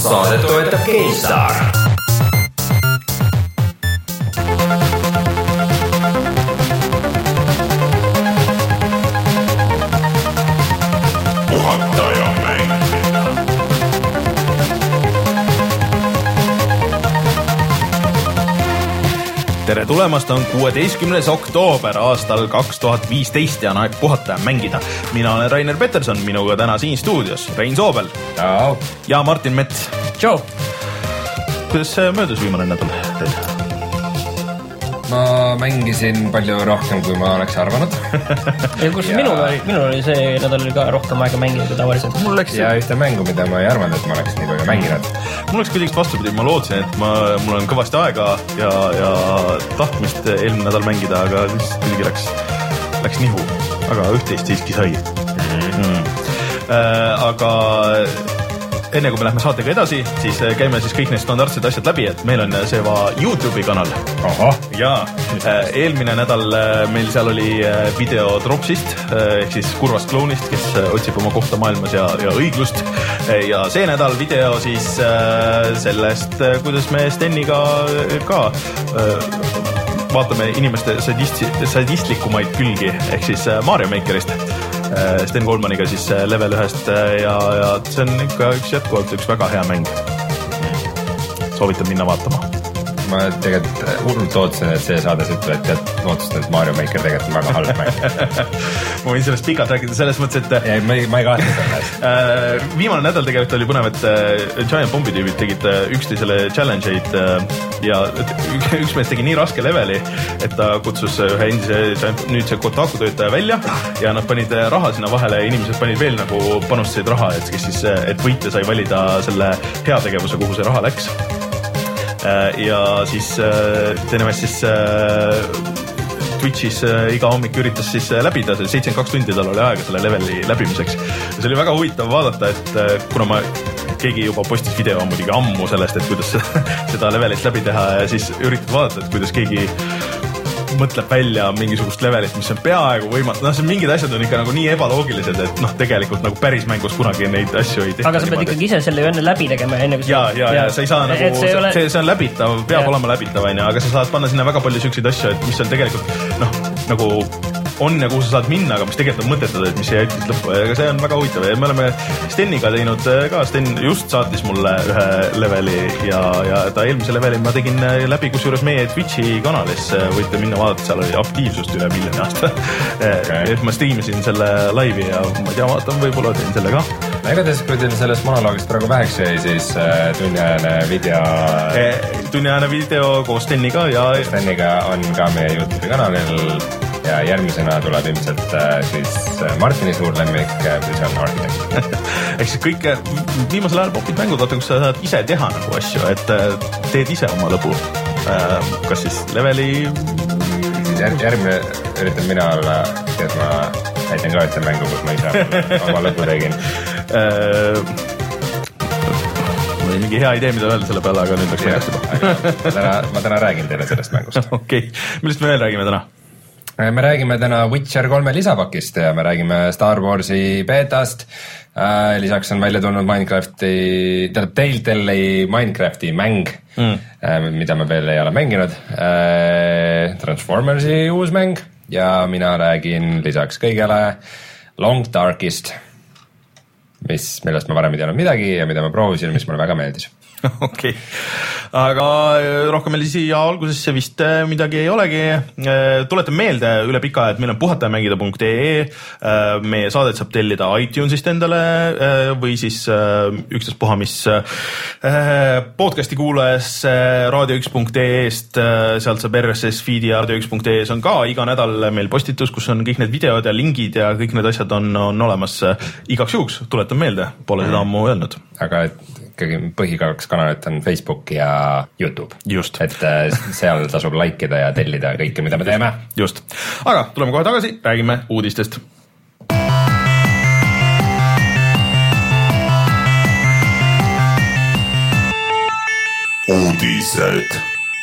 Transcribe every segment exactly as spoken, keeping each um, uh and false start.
Saadet toetab GameStar. Tere tulemast, on kuueteistkümnes oktoober aastal kaks tuhat viisteist ja on aeg puhata ja mängida. Mina olen Rainer Peterson, minuga täna siin stuudios Rein Soobel Ciao. Ja Martin Mets. Ciao. Kuidas möödus viimane nädal teil? Ma mängisin palju rohkem, kui ma oleks arvanud. Ja kus ja... minul oli, minul oli see nädal ka rohkem aega mängida kui tavaliselt. Mul läks ja ühte mängu, mida ma ei arvanud, et ma oleks nii palju mänginud. Mul oleks kuidagi vastupidi, ma lootsin, et ma, mul on kõvasti aega ja, ja tahtmist eelmine nädal mängida, aga siis kuidagi läks, läks nihu. Aga üht-teist siiski sai. Mm-hmm. Mm. Äh, aga enne kui me lähme saatega edasi, siis käime siis kõik need standardsed asjad läbi, et meil on see va YouTube'i kanal. Aha. Ja eelmine nädal meil seal oli video Dropsist, ehk siis kurvast klounist, kes otsib oma kohta maailmas ja, ja õiglust. Ja see nädal video siis sellest, kuidas me Steniga ka vaatame inimeste sadisti, sadistlikumaid külgi, ehk siis Mario Makerist. Sten Kolmaniga siis level ühest ja, ja see on ikka üks jätkuvalt üks väga hea mäng. Soovitan minna vaatama. Ma tegelikult hullult lootsin, et see saades ütleb, et lootsin, et Mario Maker tegelikult on väga halb mäng. Ma võin sellest pikalt rääkida selles mõttes, et ja, ma ei, ma ei kahtle sellest. Viimane nädal tegelikult oli põnev, et Giant Bombi tüübid tegid üksteisele challenge'id ja üks mees tegi nii raske leveli, et ta kutsus ühe endise nüüdse Kotaku töötaja välja ja nad panid raha sinna vahele ja inimesed panid veel nagu panustasid raha, et, kes siis, et võitja sai valida selle heategevuse, kuhu see raha läks. Ja siis teine mees siis Twitchis iga hommik üritas siis läbida, seitsekümmend kaks tundi tal oli aega selle leveli läbimiseks. Ja see oli väga huvitav vaadata, et kuna ma keegi juba postis video muidugi ammu sellest, et kuidas seda levelit läbi teha ja siis üritad vaadata, et kuidas keegi mõtleb välja mingisugust levelit, mis on peaaegu võimatu. No, see mingid asjad on ikka nagu nii ebaloogilised, et noh, tegelikult nagu päris mängus kunagi neid asju ei tehta. Aga sa pead ikkagi ise selle enne läbi tegema. Enne, kui ja, ja, ja, ja sa ei saa nagu, see, ole... see, see on läbitav, peab ja. olema läbitav, aga sa saad panna sinna väga palju sükseid asju, et mis on tegelikult, noh, nagu on ja kuhu sa saad minna, aga mis tegelikult on mõttetud, et mis ei jätkist lõppu. Aga see on väga huvitav ja me oleme Steniga teinud ka. Sten just saatis mulle ühe leveli ja, ja ta eelmise leveli ma tegin läbi, kus juures meie Twitchi kanalis võite minna vaadata, seal oli aktiivsust üle miljoni aasta. Okay. Ma streamisin selle laivi ja ma ei tea, vaatan, võib-olla teen selle ka. Igatahes, kui teil sellest monoloogist praegu väheks jäi, siis tunniajane video... Tunniajane video koos Steniga ja... Steniga on ka meie YouTube'i kanalil ja järgmisena tuleb ilmselt siis Martini suur lemmik Prison Architect. Ehk siis kõik viimasel ajal popid mängud, vaata, kus sa saad ise teha nagu asju, et teed ise oma lõbu. Kas siis leveli... Jär, järgmine üritan mina olla, et ma näitan ka ühte mängu, kus ma ise oma lõbu tegin. Mul oli mingi hea idee, mida öelda selle peale, aga nüüd läks mängust juba. Ma täna räägin teile sellest mängust. Okei, millest me veel räägime täna? Me räägime täna Witcher kolme lisapakist ja me räägime Star Warsi beetast. Lisaks on välja tulnud Minecrafti, tähendab Telltale'i Minecrafti mäng, mm. mida me veel ei ole mänginud. Transformersi uus mäng ja mina räägin lisaks kõigele Long Darkist, mis, millest ma varem ei teadnud midagi ja mida ma proovisin, mis mulle väga meeldis. Okei, okay. Aga rohkem meil siia algusesse vist midagi ei olegi. Tuletan meelde üle pika, et meil on puhatajamängida punkt ee. Meie saadet saab tellida iTunesist endale või siis ükstas puha, mis podcasti kuulajas raadio üks punkt ee-st. Sealt saab R S S feedi ja raadio üks punkt ee-s on ka iga nädal meil postitus, kus on kõik need videod ja lingid ja kõik need asjad on, on olemas igaks juhuks. Tuletan meelde, pole seda ammu öelnud. Aga et ikkagi põhikaks kanalit on Facebook ja YouTube. Just. Et seal tasub likeida ja tellida kõike, mida me teeme. Just. Aga tuleme kohe tagasi, räägime uudistest. Uudised.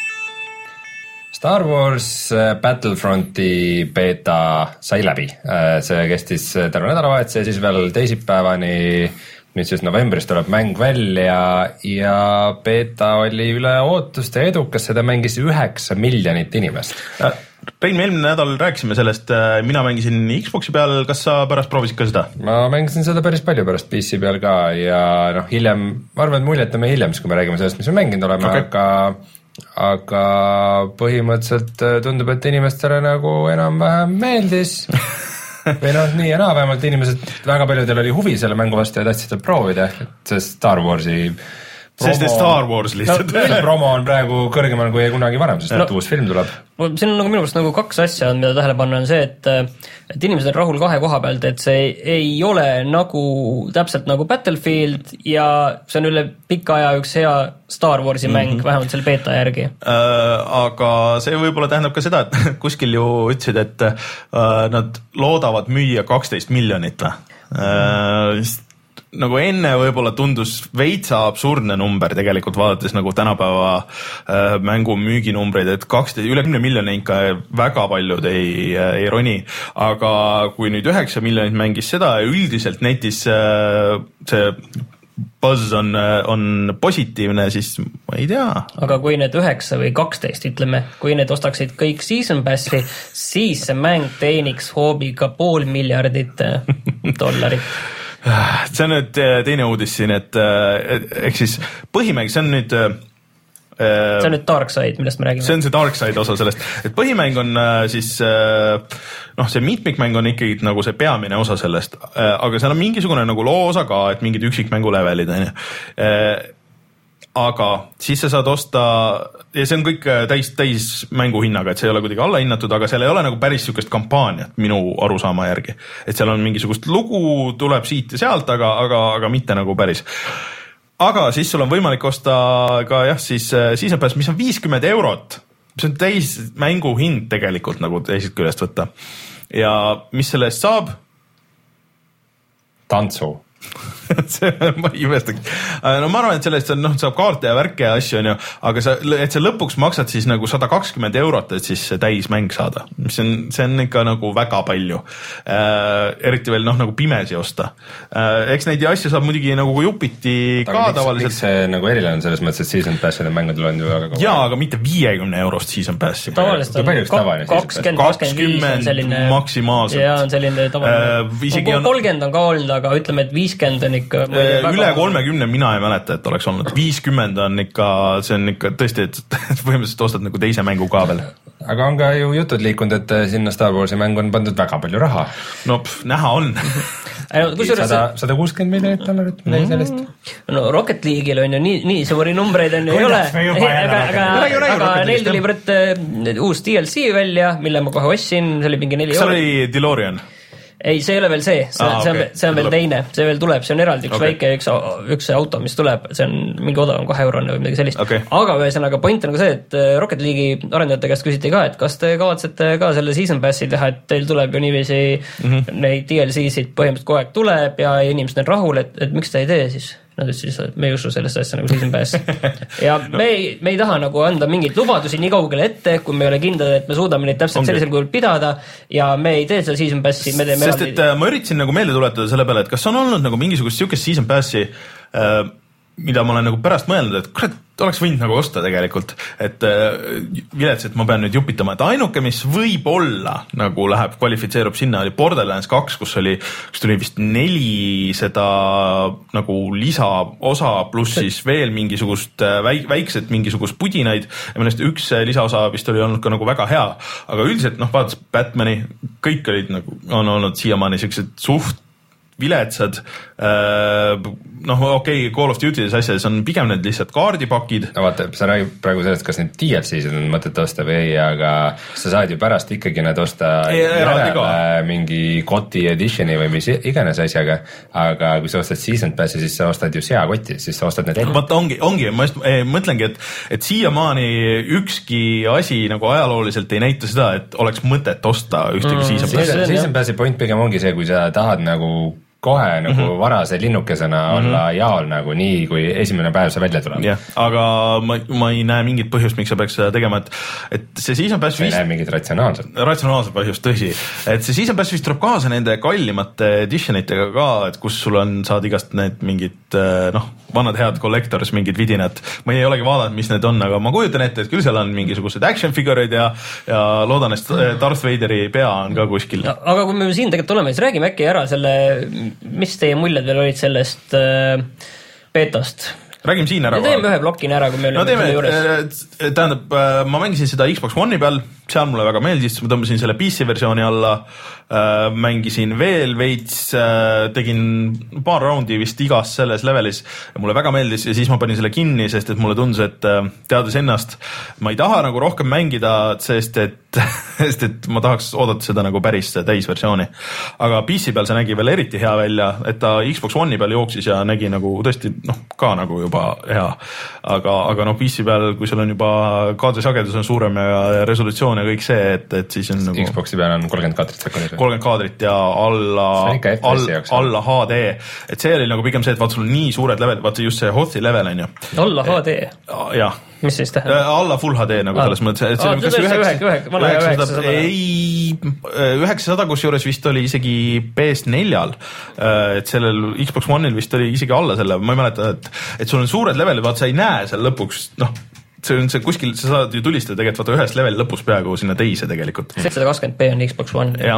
Star Wars Battlefronti beta sai läbi. See kestis terve nädalavahetuse ja siis veel teisipäevani mis siis novembris tuleb mäng välja ja beeta oli üle ootuste edukas, seda mängis üheksa miljonit inimest. Rein, me eelmine nädal rääkisime sellest, mina mängisin Xboxi peal, kas sa pärast proovisid ka seda? Ma mängisin seda päris palju pärast P C peal ka ja noh, hiljem, ma arvan, et muljetame hiljem, kui me räägime sellest, mis me mänginud oleme, okay. aga aga põhimõtteliselt tundub, et inimestele nagu enam-vähem meeldis või noh, nii ja naa, vähemalt inimesed, väga paljudel oli huvi selle mängu vastu ja tahtsid seda proovida, et see Star Warsi sest et Star Wars lihtsalt no, promo on praegu kõrgemal kui kunagi varem, sest et no, uus film tuleb. Siin on nagu minu arust nagu kaks asja, mida tähele panna, on see, et et inimesed on rahul kahe koha pealt, et see ei ole nagu täpselt nagu Battlefield ja see on üle pika aja üks hea Star Warsi mäng, mm -hmm. vähemalt selle beeta järgi. Äh, aga see võib-olla tähendab ka seda, et kuskil ju ütlesid, et äh, nad loodavad müüa kaksteist miljonit või? Äh, nagu enne võib-olla tundus veitsa absurdne number tegelikult vaadates nagu tänapäeva äh, mängu müüginumbreid, et kaksteist, üle kümne miljoni ikka väga paljud ei, ei roni, aga kui nüüd üheksa miljonit mängis seda ja üldiselt netis äh, see buzz on, on positiivne, siis ma ei tea. Aga kui need üheksa või kaksteist, ütleme, kui need ostaksid kõik Season Passi, siis see mäng teeniks hoobiga pool miljardit dollarit. See on nüüd teine uudis siin, et ehk siis põhimäng, see on nüüd see on nüüd Darkside, millest me räägime. See on see Darkside osa sellest, et põhimäng on siis noh, see mitmikmäng on ikkagi nagu see peamine osa sellest, aga seal on mingisugune nagu loo osa ka, et mingid üksikmängu levelid on ju. Aga siis sa saad osta ja see on kõik täis, täis mängu hinnaga, et see ei ole kuidagi alla hinnatud, aga seal ei ole nagu päris sükest kampaaniat minu arusaama järgi, et seal on mingisugust lugu, tuleb siit ja sealt, aga, aga, aga mitte nagu päris. Aga siis sul on võimalik osta ka jah, siis Season Pass, mis on viiskümmend eurot, mis on täis mängu hind tegelikult nagu teisest küljest võtta. Ja mis selle eest saab? Tantsu. see, ma ei imestagi. No ma arvan, et sellest on, noh, saab kaarte ja värke ja asju, on ju, aga sa, et sa lõpuks maksad siis nagu sada kakskümmend eurot, et siis täis mäng saada. Mis on, see on ikka nagu väga palju. Äh, eriti veel, noh, nagu pimesi osta. Äh, eks neid asju saab muidugi nagu jupiti ka miks, tavaliselt. Miks see nagu eriline on selles mõttes, et Season Passide mängud on ju väga kaua? Jaa, aga mitte viiekümne eurost Season Passi. Tavaliselt on kakskümmend kakskümmend selline maksimaalselt. Jaa, on selline tavaline. Äh, kolmkümmend on ka olnud, aga ütleme, et viiskümmend on ikka üle kolmekümne mina ei mäleta, et oleks olnud. viiskümmend on ikka, see on ikka tõesti, et põhimõtteliselt ostad nagu teise mängu ka veel. Aga on ka ju jutud liikunud, et sinna Star Warsi mängu on pandud väga palju raha. No pff, näha on. sada kuuskümmend miljonit dollarit, midagi sellist. No Rocket League'il on ju nii, nii suuri numbreid on ju ei ole. Aga, aga, aga neil tuli võrd uus D L C välja, mille ma kohe ostsin, see oli mingi neli eurot. Kas oli DeLorean? Ei, see ei ole veel see, see, ah, see, okay. on, see on veel teine, see veel tuleb, see on eraldi üks okay. väike, üks, üks auto, mis tuleb, see on mingi odavam kahe eurone või midagi sellist. Okay. Aga ühesõnaga point on ka see, et Rocket League'i arendajate käest küsiti ka, et kas te kavatsete ka selle Season Passi teha, et teil tuleb ju niiviisi mm -hmm. neid D L C-sid põhimõtteliselt kogu aeg tuleb ja inimesed on rahul, et, et miks te ei tee siis? Nad ütlesid siis, et me ei usu sellesse asja nagu Season Pass. Ja no. me, ei, me ei taha nagu anda mingeid lubadusi nii kaugele ette, kui me ei ole kindlad, et me suudame neid täpselt okay. sellisel kujul pidada ja me ei tee seda Season Passi. Me teeme Sest et eraldi... ma üritasin nagu meelde tuletada selle peale, et kas on olnud nagu mingisugust siukest Season Passi, äh, mida ma olen nagu pärast mõelnud, et kurat, oleks võinud nagu osta tegelikult, et äh, vilets, et ma pean nüüd jupitama, et ainuke, mis võib olla nagu läheb, kvalifitseerub sinna, oli Borderlands kaks, kus oli, kus tuli vist neli seda nagu lisaosa, pluss siis veel mingisugust väik, väikset mingisugust pudinaid ja millest üks lisaosa vist oli olnud ka nagu väga hea, aga üldiselt noh, vaadates Batmani, kõik olid nagu, on olnud siiamaani sellised suht viletsad, noh okei, okay, Call of Duty's asjades on pigem need lihtsalt kaardipakid. No vaata, sa räägid praegu sellest, kas need D L C-sid on mõtet osta või ei, aga sa saad ju pärast ikkagi need osta järele mingi Koti editioni või mis iganes asjaga, aga kui sa ostad Season Passi, siis sa ostad ju seakoti, siis sa ostad need enne. Vaata ongi, ongi, ma just eh, mõtlengi, et, et siiamaani ükski asi nagu ajalooliselt ei näita seda, et oleks mõtet osta ühtegi mm, Season Passi. Season Passi point pigem ongi see, kui sa tahad nagu kohe nagu mm -hmm. varase linnukesena mm -hmm. olla jaol nagu nii, kui esimene päev see välja tuleb. jah, aga ma, ma ei näe mingit põhjust, miks sa peaks seda tegema, et, et see Season Pass vist... ei näe mingit ratsionaalset. ratsionaalset põhjust, tõsi. Et see Season Pass vist tuleb kaasa nende kallimate editionitega ka, et kus sul on, saad igast need mingid noh, vanad head collectors, mingid vidinad. ma ei olegi vaadanud, mis need on, aga ma kujutan ette, et küll seal on mingisugused action figure'id ja, ja loodan, et Darth Vaderi pea on ka kuskil. aga kui me siin tegelikult oleme, siis räägime äkki ära selle, mis teie muljed veel olid sellest äh, beetost? Räägime siin ära. teeme ühe blokina ära, kui me olime no, selle juures. Tähendab, ma mängisin seda Xbox One'i peal, seal mulle väga meeldis, ma tõmbasin selle P C versiooni alla, mängisin veel veits, tegin paar raundi vist igas selles levelis ja mulle väga meeldis ja siis ma panin selle kinni, sest et mulle tundus, et teades ennast, ma ei taha nagu rohkem mängida, sest et, sest et ma tahaks oodata seda nagu päris täisversiooni. aga P C peal see nägi veel eriti hea välja, et ta Xbox One'i peal jooksis ja nägi nagu tõesti noh, ka nagu juba hea. aga, aga noh, P C peal, kui sul on juba kaadrisagedus on suurem ja resolutsioon ja kõik see, et, et siis on nagu Xboxi peal on kolmkümmend kaadrit sekundis. kolmkümmend kaadrit ja alla, all, alla H D, et see oli nagu pigem see, et vaata sul on nii suured level, vaata just see Hothi level on ju. Alla H D? jah. mis siis tähendab? alla Full H D nagu selles mõttes, et see on kas üheksasada, ei, üheksasada kusjuures vist oli isegi P S neljal, et sellel Xbox One'il vist oli isegi alla selle, ma ei mäleta, et, et sul on suured levelid, vaata sa ei näe seal lõpuks, noh, see on see kuskil, sa saad ju tulistada tegelikult vaata ühest leveli lõpus peaaegu sinna teise tegelikult. seitsesada kakskümmend p on Xbox One. ja,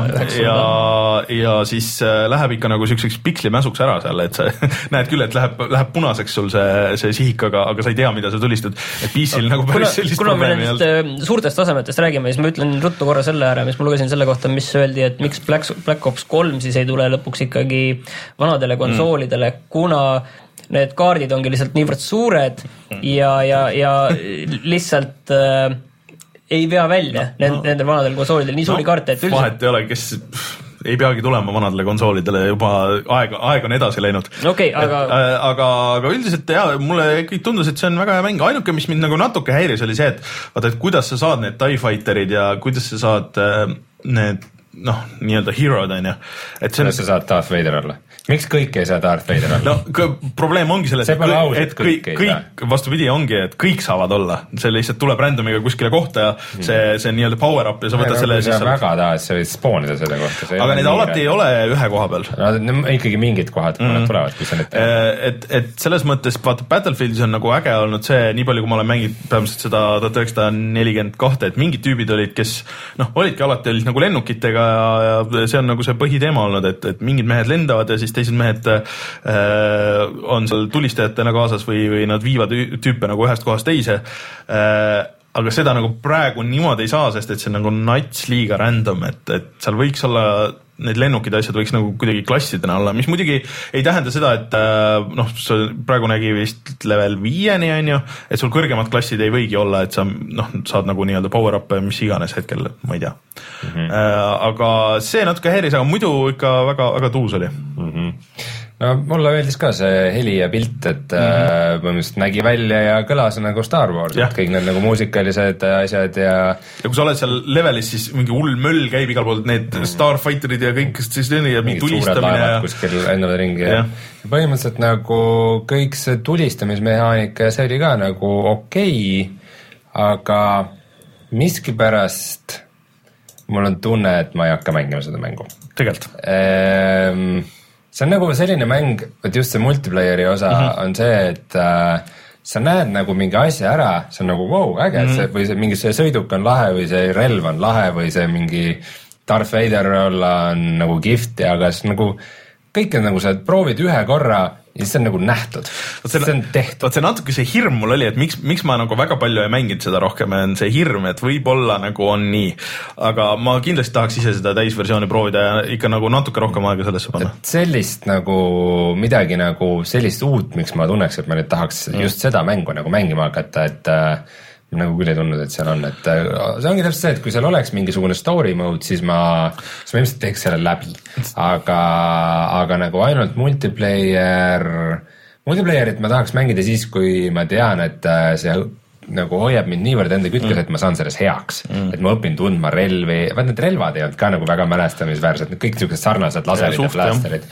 ja, ja siis läheb ikka nagu siukseks pikslimäsuks ära seal, et sa näed küll, et läheb, läheb punaseks sul see, see sihik, aga, aga sa ei tea, mida sa tulistad. Et P C-l nagu päris sellist kuna probleemi ei olnud. Suurtest tasemetest räägime, siis ma ütlen ruttu korra selle ära, mis ma lugesin selle kohta, mis öeldi, et miks Black, Black Ops kolm siis ei tule lõpuks ikkagi vanadele konsoolidele, mm. kuna need kaardid ongi lihtsalt niivõrd suured ja, ja, ja lihtsalt äh, ei vea välja no, nendel vanadel konsoolidel nii suuri no, kaarte, et üldiselt... vahet ei ole, kes ei peagi tulema vanadele konsoolidele, juba aeg, aeg on edasi läinud. Okay, aga... Et, aga, aga üldiselt jah, mulle kõik tundus, et see on väga hea mäng. Ainuke, mis mind nagu natuke häiris, oli see, et vaata, et kuidas sa saad need TIE Fighterid ja kuidas sa saad äh, need noh, nii-öelda hero'd on ju. Et see on... sa saad Darth Vader olla. Miks kõik ei saa Darth Vader olla? No probleem ongi selles, see pole aus, et kõik, kõik, kõik vastupidi ongi, et kõik saavad olla. See lihtsalt tuleb randomiga kuskile kohta ja see, see on nii-öelda power up ja sa võtad ja, selle... Kui sa väga tahad, sa võid spoonida selle kohta. Aga neid alati ei ole ühe koha peal. No, ikkagi mingid kohad, kui mm. nad tulevad, kui sa need tead. Et, et selles mõttes, vaata, Battlefieldis on nagu äge olnud see, nii palju kui ma olen mänginud päevaliselt seda tuhat üheksasada nelikümmend kaks, et mingid tüübid olid, kes noh, olidki alati olid nagu lennukitega ja, ja see on nagu see põhiteema olnud, et, et mingid mehed lendavad ja siis teised mehed äh, on seal tulistajatena kaasas või, või nad viivad tüüpe nagu ühest kohast teise äh, aga seda nagu praegu niimoodi ei saa, sest et see on nagu nats liiga random, et, et seal võiks olla need lennukid asjad võiks nagu kuidagi klassidena olla, mis muidugi ei tähenda seda, et noh, praegu nägi vist level viieni on ju, et sul kõrgemad klassid ei võigi olla, et sa noh, saad nagu nii-öelda power up mis iganes hetkel, ma ei tea mm. -hmm. aga see natuke häiris, aga muidu ikka väga, väga tuus oli mm. -hmm. No mulle meeldis ka see heli ja pilt, et mm-hmm. põhimõtteliselt nägi välja ja kõlas nagu Star Wars, et kõik need nagu muusikalised asjad ja ja kui sa oled seal levelis, siis mingi hull möll käib igal pool, need mm-hmm. Starfighterid ja kõik siis ja mingi tulistamine ja kuskil lendavad ringi ja, ja põhimõtteliselt nagu kõik see tulistamismehaanika ja see oli ka nagu okei okay, aga miskipärast mul on tunne, et ma ei hakka mängima seda mängu. Tegelikult ehm, see on nagu selline mäng, et just see multiplayeri osa mm-hmm. on see, et äh, sa näed nagu mingi asja ära, see on nagu wow, äge mm-hmm. see, või see mingi see sõiduk on lahe või see relv on lahe või see mingi Darth Vader olla on nagu kihvt, aga siis nagu kõik on nagu sa proovid ühe korra ja siis on nagu nähtud, see, see on tehtud. Vaat see natuke see hirm mul oli, et miks, miks ma nagu väga palju ei mänginud seda rohkem, on see hirm, et võib-olla nagu on nii. Aga ma kindlasti tahaks ise seda täisversiooni proovida ja ikka nagu natuke rohkem aega sellesse panna. Et sellist nagu midagi nagu sellist uut, miks ma tunneks, et ma nüüd tahaks mm. just seda mängu nagu mängima hakata, et äh, nagu küll ei tundnud, et seal on, et see ongi täpselt see, et kui seal oleks mingisugune story mode, siis ma, siis ma ilmselt teeks selle läbi, aga, aga nagu ainult multiplayer, multiplayerit ma tahaks mängida siis, kui ma tean, et see nagu hoiab mind niivõrd enda kütkes mm., et ma saan selles heaks, mm. et ma õpin tundma relvi, vaat need relvad ei olnud ka nagu väga mälestamisväärsed, kõik niisugused sarnased laserid ja, ja blasterid.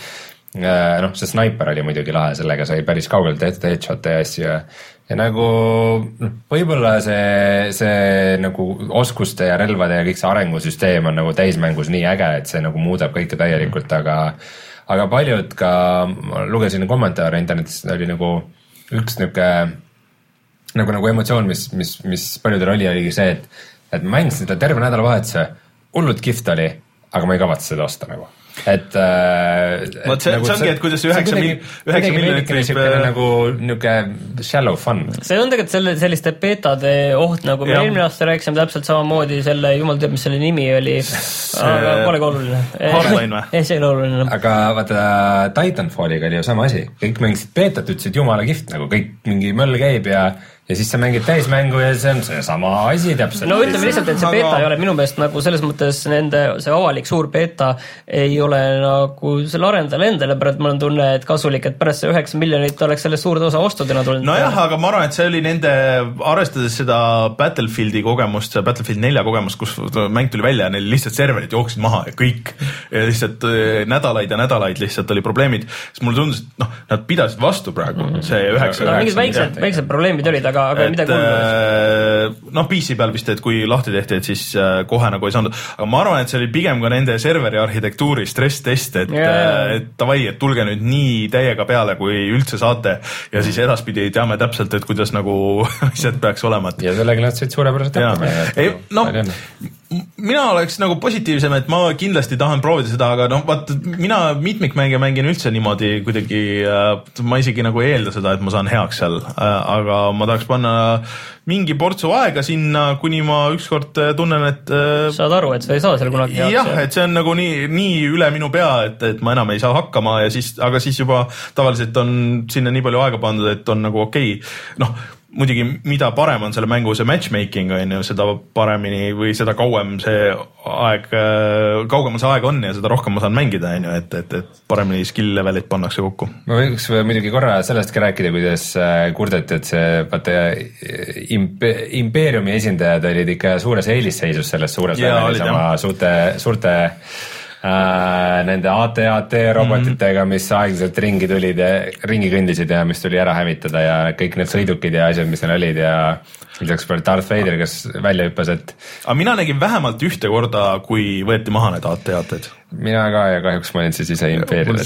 noh, see sniper oli muidugi lahe, sellega sai päris kaugelt tehtud headshot'e ja asju ja, ja nagu võib-olla see, see nagu oskuste ja relvade ja kõik see arengusüsteem on nagu täismängus nii äge, et see nagu muudab kõike täielikult, aga aga paljud ka, ma lugesin kommentaare internetis, oli nagu üks niuke nagu, nagu emotsioon, mis, mis, mis paljudel oli, oligi see, et, et ma mängisin seda terve nädalavahetuse, hullult kihvt oli, aga ma ei kavatse seda osta nagu. Et, äh, et see, nagu, see ongi, et kuidas üheksa miljonit võib nagu niuke shallow fun. See on tegelikult selle, selliste betade oht, nagu me eelmine aasta rääkisime täpselt samamoodi selle, jumal teab, mis selle nimi oli, aga polegi oluline. Hardline või? Ei, see ei ole oluline. Aga vaata, Titanfalliga oli ju sama asi. Kõik mängisid betat, ütlesid jumala kihvt, nagu kõik mingi möll käib ja ja siis sa mängid täismängu ja see on see sama asi täpselt. No ütleme lihtsalt, et see beta aga... ei ole minu meelest nagu selles mõttes nende, see avalik suur beta ei ole nagu selle arendajale endale, pärast ma olen tunne, et kasulik, et pärast see üheksa miljonit oleks sellest suurde osa ostudena tulnud. No jah, aga ma arvan, et see oli nende, arvestades seda Battlefieldi kogemust, Battlefield nelja kogemust, kus mäng tuli välja ja neil lihtsalt serverid jooksid maha ja kõik. Ja lihtsalt nädalaid ja nädalaid lihtsalt oli probleemid. Siis mulle tundus, et noh, nad pidasid vastu praegu mm. see üheksa. No, mingid väiksed, väiksed probleemid olid, aga aga midagi hullu. Noh, P C peal vist, et kui lahti tehti, et siis kohe nagu ei saanud. Aga ma arvan, et see oli pigem ka nende serveri arhitektuuri stress-test, et, yeah. et tavai, et tulge nüüd nii täiega peale, kui üldse saate. Ja siis edaspidi teame täpselt, et kuidas nagu asjad peaks olema. Ja sellega nad said suurepärast hakkama. Ei, no, mina oleks nagu positiivsem, et ma kindlasti tahan proovida seda, aga noh, vaat mina mitmikmänge mängin üldse niimoodi kuidagi, ma isegi nagu ei eelda seda, et ma saan heaks seal, aga ma tahaks panna mingi portsu aega sinna, kuni ma ükskord tunnen, et saad aru, et sa ei saa seal kunagi heaks. Jah, et see on nagu nii, nii üle minu pea, et, et ma enam ei saa hakkama ja siis, aga siis juba tavaliselt on sinna nii palju aega pandud, et on nagu okei okay. Noh, muidugi, mida parem on selle mängu see matchmaking on ju, seda paremini või seda kauem see aeg, kaugemal see aeg on ja seda rohkem ma saan mängida, on ju, et, et, et paremini skill levelit pannakse kokku. Ma võiks muidugi korra sellest ka rääkida, kuidas kurdeti, et see vaata imp- impeeriumi esindajad olid ikka suures eelisseisus selles suures levelis oma suurte, suurte Äh, nende A T A T robotitega, mis aeglaselt ringi tulid ja ringi kõndisid ja mis tuli ära hävitada ja kõik need sõidukid ja asjad, mis neil olid ja lisaks veel Darth Vader, kes välja hüppas, et aga mina nägin vähemalt ühte korda, kui võeti maha need A T A T-d. Mina ka ja kahjuks ma olin siis ise impeeriumil.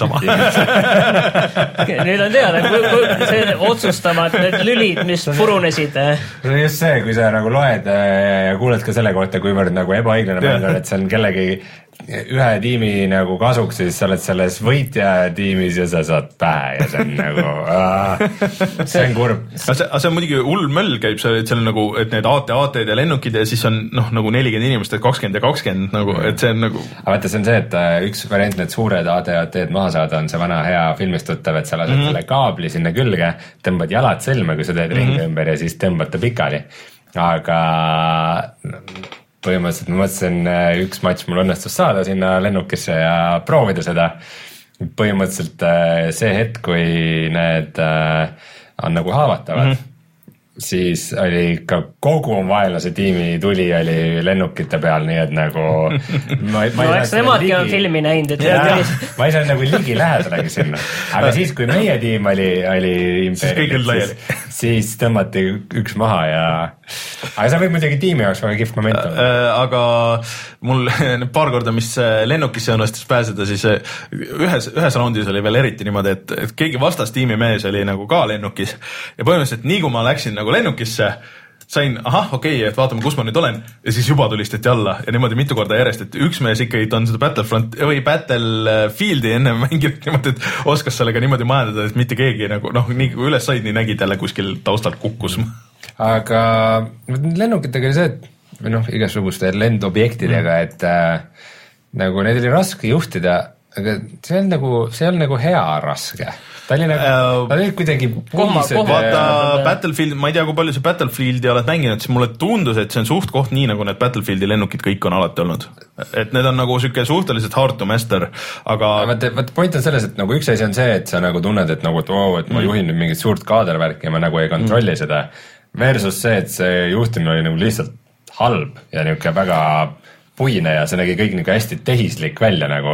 Nüüd on teada, kui, kui see otsustavad need lülid, mis purunesid. See on just see, kui sa nagu loed ja kuuled ka selle kohta, kuivõrd nagu ebaõiglane mäng on, et see on kellegi ühe tiimi nagu kasuks, siis sa oled selles võitja tiimis ja sa saad pähe ja see on nagu aah, see on kurb. Aga see, see on muidugi hull möll käib seal, et seal on nagu, et need A T A T-d ja lennukid ja siis on noh, nagu nelikümmend inimest, et kakskümmend ja kakskümmend nagu, et see on nagu aga vaata, see on see, et üks variant need suured A T A T-d maha saada on see vana hea filmist tuttav, et sa lased mm -hmm. selle kaabli sinna külge, tõmbad jalad sõlme, kui sa teed mm -hmm. ringi ümber ja siis tõmbad ta pikali, aga põhimõtteliselt ma mõtlesin, üks matš mul õnnestus saada sinna lennukisse ja proovida seda. Põhimõtteliselt see hetk, kui need on nagu haavatavad, mm -hmm. siis oli ka kogu vaenlase tiimi tuli oli lennukite peal, nii et nagu ma, ma no, eks nemadki on filmi näinud, et ja, ma ei saa nagu ligi lähedalegi sinna, aga siis, kui meie tiim oli, oli impeeriumil, siis, siis tõmmati üks maha ja aga see võib muidugi tiimi jaoks väga kihvt moment on. Aga mul paar korda, mis lennukisse õnnestus pääseda, siis ühes, ühes raundis oli veel eriti niimoodi, et, et keegi vastastiimi mees oli nagu ka lennukis ja põhimõtteliselt nii kui ma läksin nagu lennukisse, sain, ahah, okei okay,, et vaatame, kus ma nüüd olen ja siis juba tulistati alla ja niimoodi mitu korda järjest, et üks mees ikkagi on seda Battlefront või Battlefieldi enne mänginud niimoodi, et oskas sellega niimoodi majandada, et mitte keegi nagu, noh, nii kui üles said, nii nägid jälle kuskil taustalt kukkus. Aga lennukitega oli see, et või noh, igasuguste lendobjektidega, mm. et äh, nagu neid oli raske juhtida, aga see on nagu, see on nagu hea raske. Ta oli nagu, ta oli kuidagi puhised. Vaata Battlefield, ma ei tea, kui palju see Battlefieldi oled mänginud, siis mulle tundus, et see on suht koht nii, nagu need Battlefieldi lennukid kõik on alati olnud. Et need on nagu süke suhteliselt hard to master, aga vaat, vaat point on selles, et nagu üks asi on see, et sa nagu tunned, et nagu, et, oh, et ma mm. juhin nüüd mingit suurt kaadervärki ja ma nagu ei kontrolli mm. seda. Versus see, et see juhtimine oli nagu lihtsalt halb ja niuke väga puine ja see nägi kõik niuke hästi tehislik välja nagu,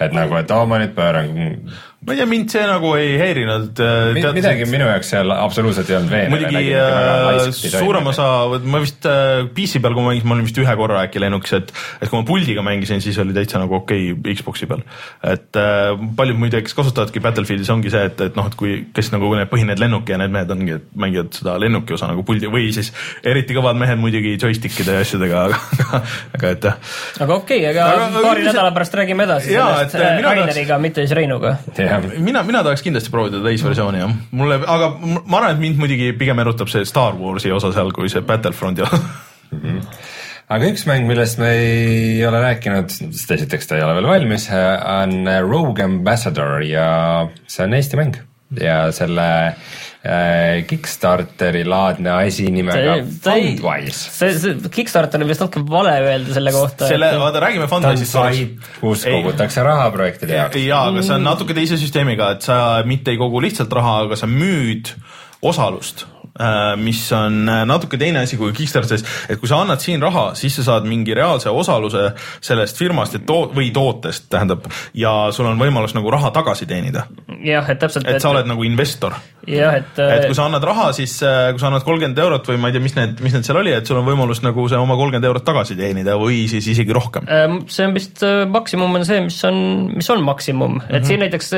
et nagu, et oo, ma nüüd pööran. ma ei tea, mind see nagu ei häirinud. Tead, midagi minu jaoks seal absoluutselt ei olnud veenev. muidugi äh, suurem osa, ma vist äh, P C peal, kui ma mängisin, ma olin vist ühe korra äkki lennukis, et, et kui ma puldiga mängisin, siis oli täitsa nagu okei okay, Xbox'i peal. Et äh, paljud muide, kes kasutavadki Battlefieldis ongi see, et, et noh, et kui, kes nagu need põhinevad lennuki ja need mehed ongi, et mängivad seda lennuki osa nagu puldi või siis eriti kõvad mehed muidugi joystickide ja asjadega, aga, aga et jah. aga okei okay,, aga paari nädala pärast räägime edasi ja, sellest Raineriga, mitte siis Reinuga. mina, mina tahaks kindlasti proovida täisversiooni, jah. Mulle, aga ma arvan, et mind muidugi pigem erutab see Star Warsi osa seal, kui see Battlefronti osa. Mm-hmm. Aga üks mäng, millest me ei ole rääkinud, sest esiteks ta ei ole veel valmis, on Rogue Ambassador ja see on Eesti mäng ja selle äh, Kickstarteri laadne asi nimega Fundwise. See, see Kickstarter on vist natuke vale öelda selle kohta. Selle, et... vaata, räägime Fundwise'ist. kus kogutakse raha projektide jaoks. Jaa, aga see on natuke teise süsteemiga, et sa mitte ei kogu lihtsalt raha, aga sa müüd osalust, mis on natuke teine asi kui Kickstarteris, et kui sa annad siin raha, siis sa saad mingi reaalse osaluse sellest firmast to- või tootest, tähendab, ja sul on võimalus nagu raha tagasi teenida. Jah, et täpselt. Et sa oled nagu investor. Jah, et... et kui sa annad raha, siis kui sa annad kolmkümmend eurot või ma ei tea, mis need, mis need seal oli, et sul on võimalus nagu see oma kolmkümmend eurot tagasi teenida või siis isegi rohkem. See on vist maksimum on see, mis on, mis on maksimum. Et mm-hmm. siin näiteks...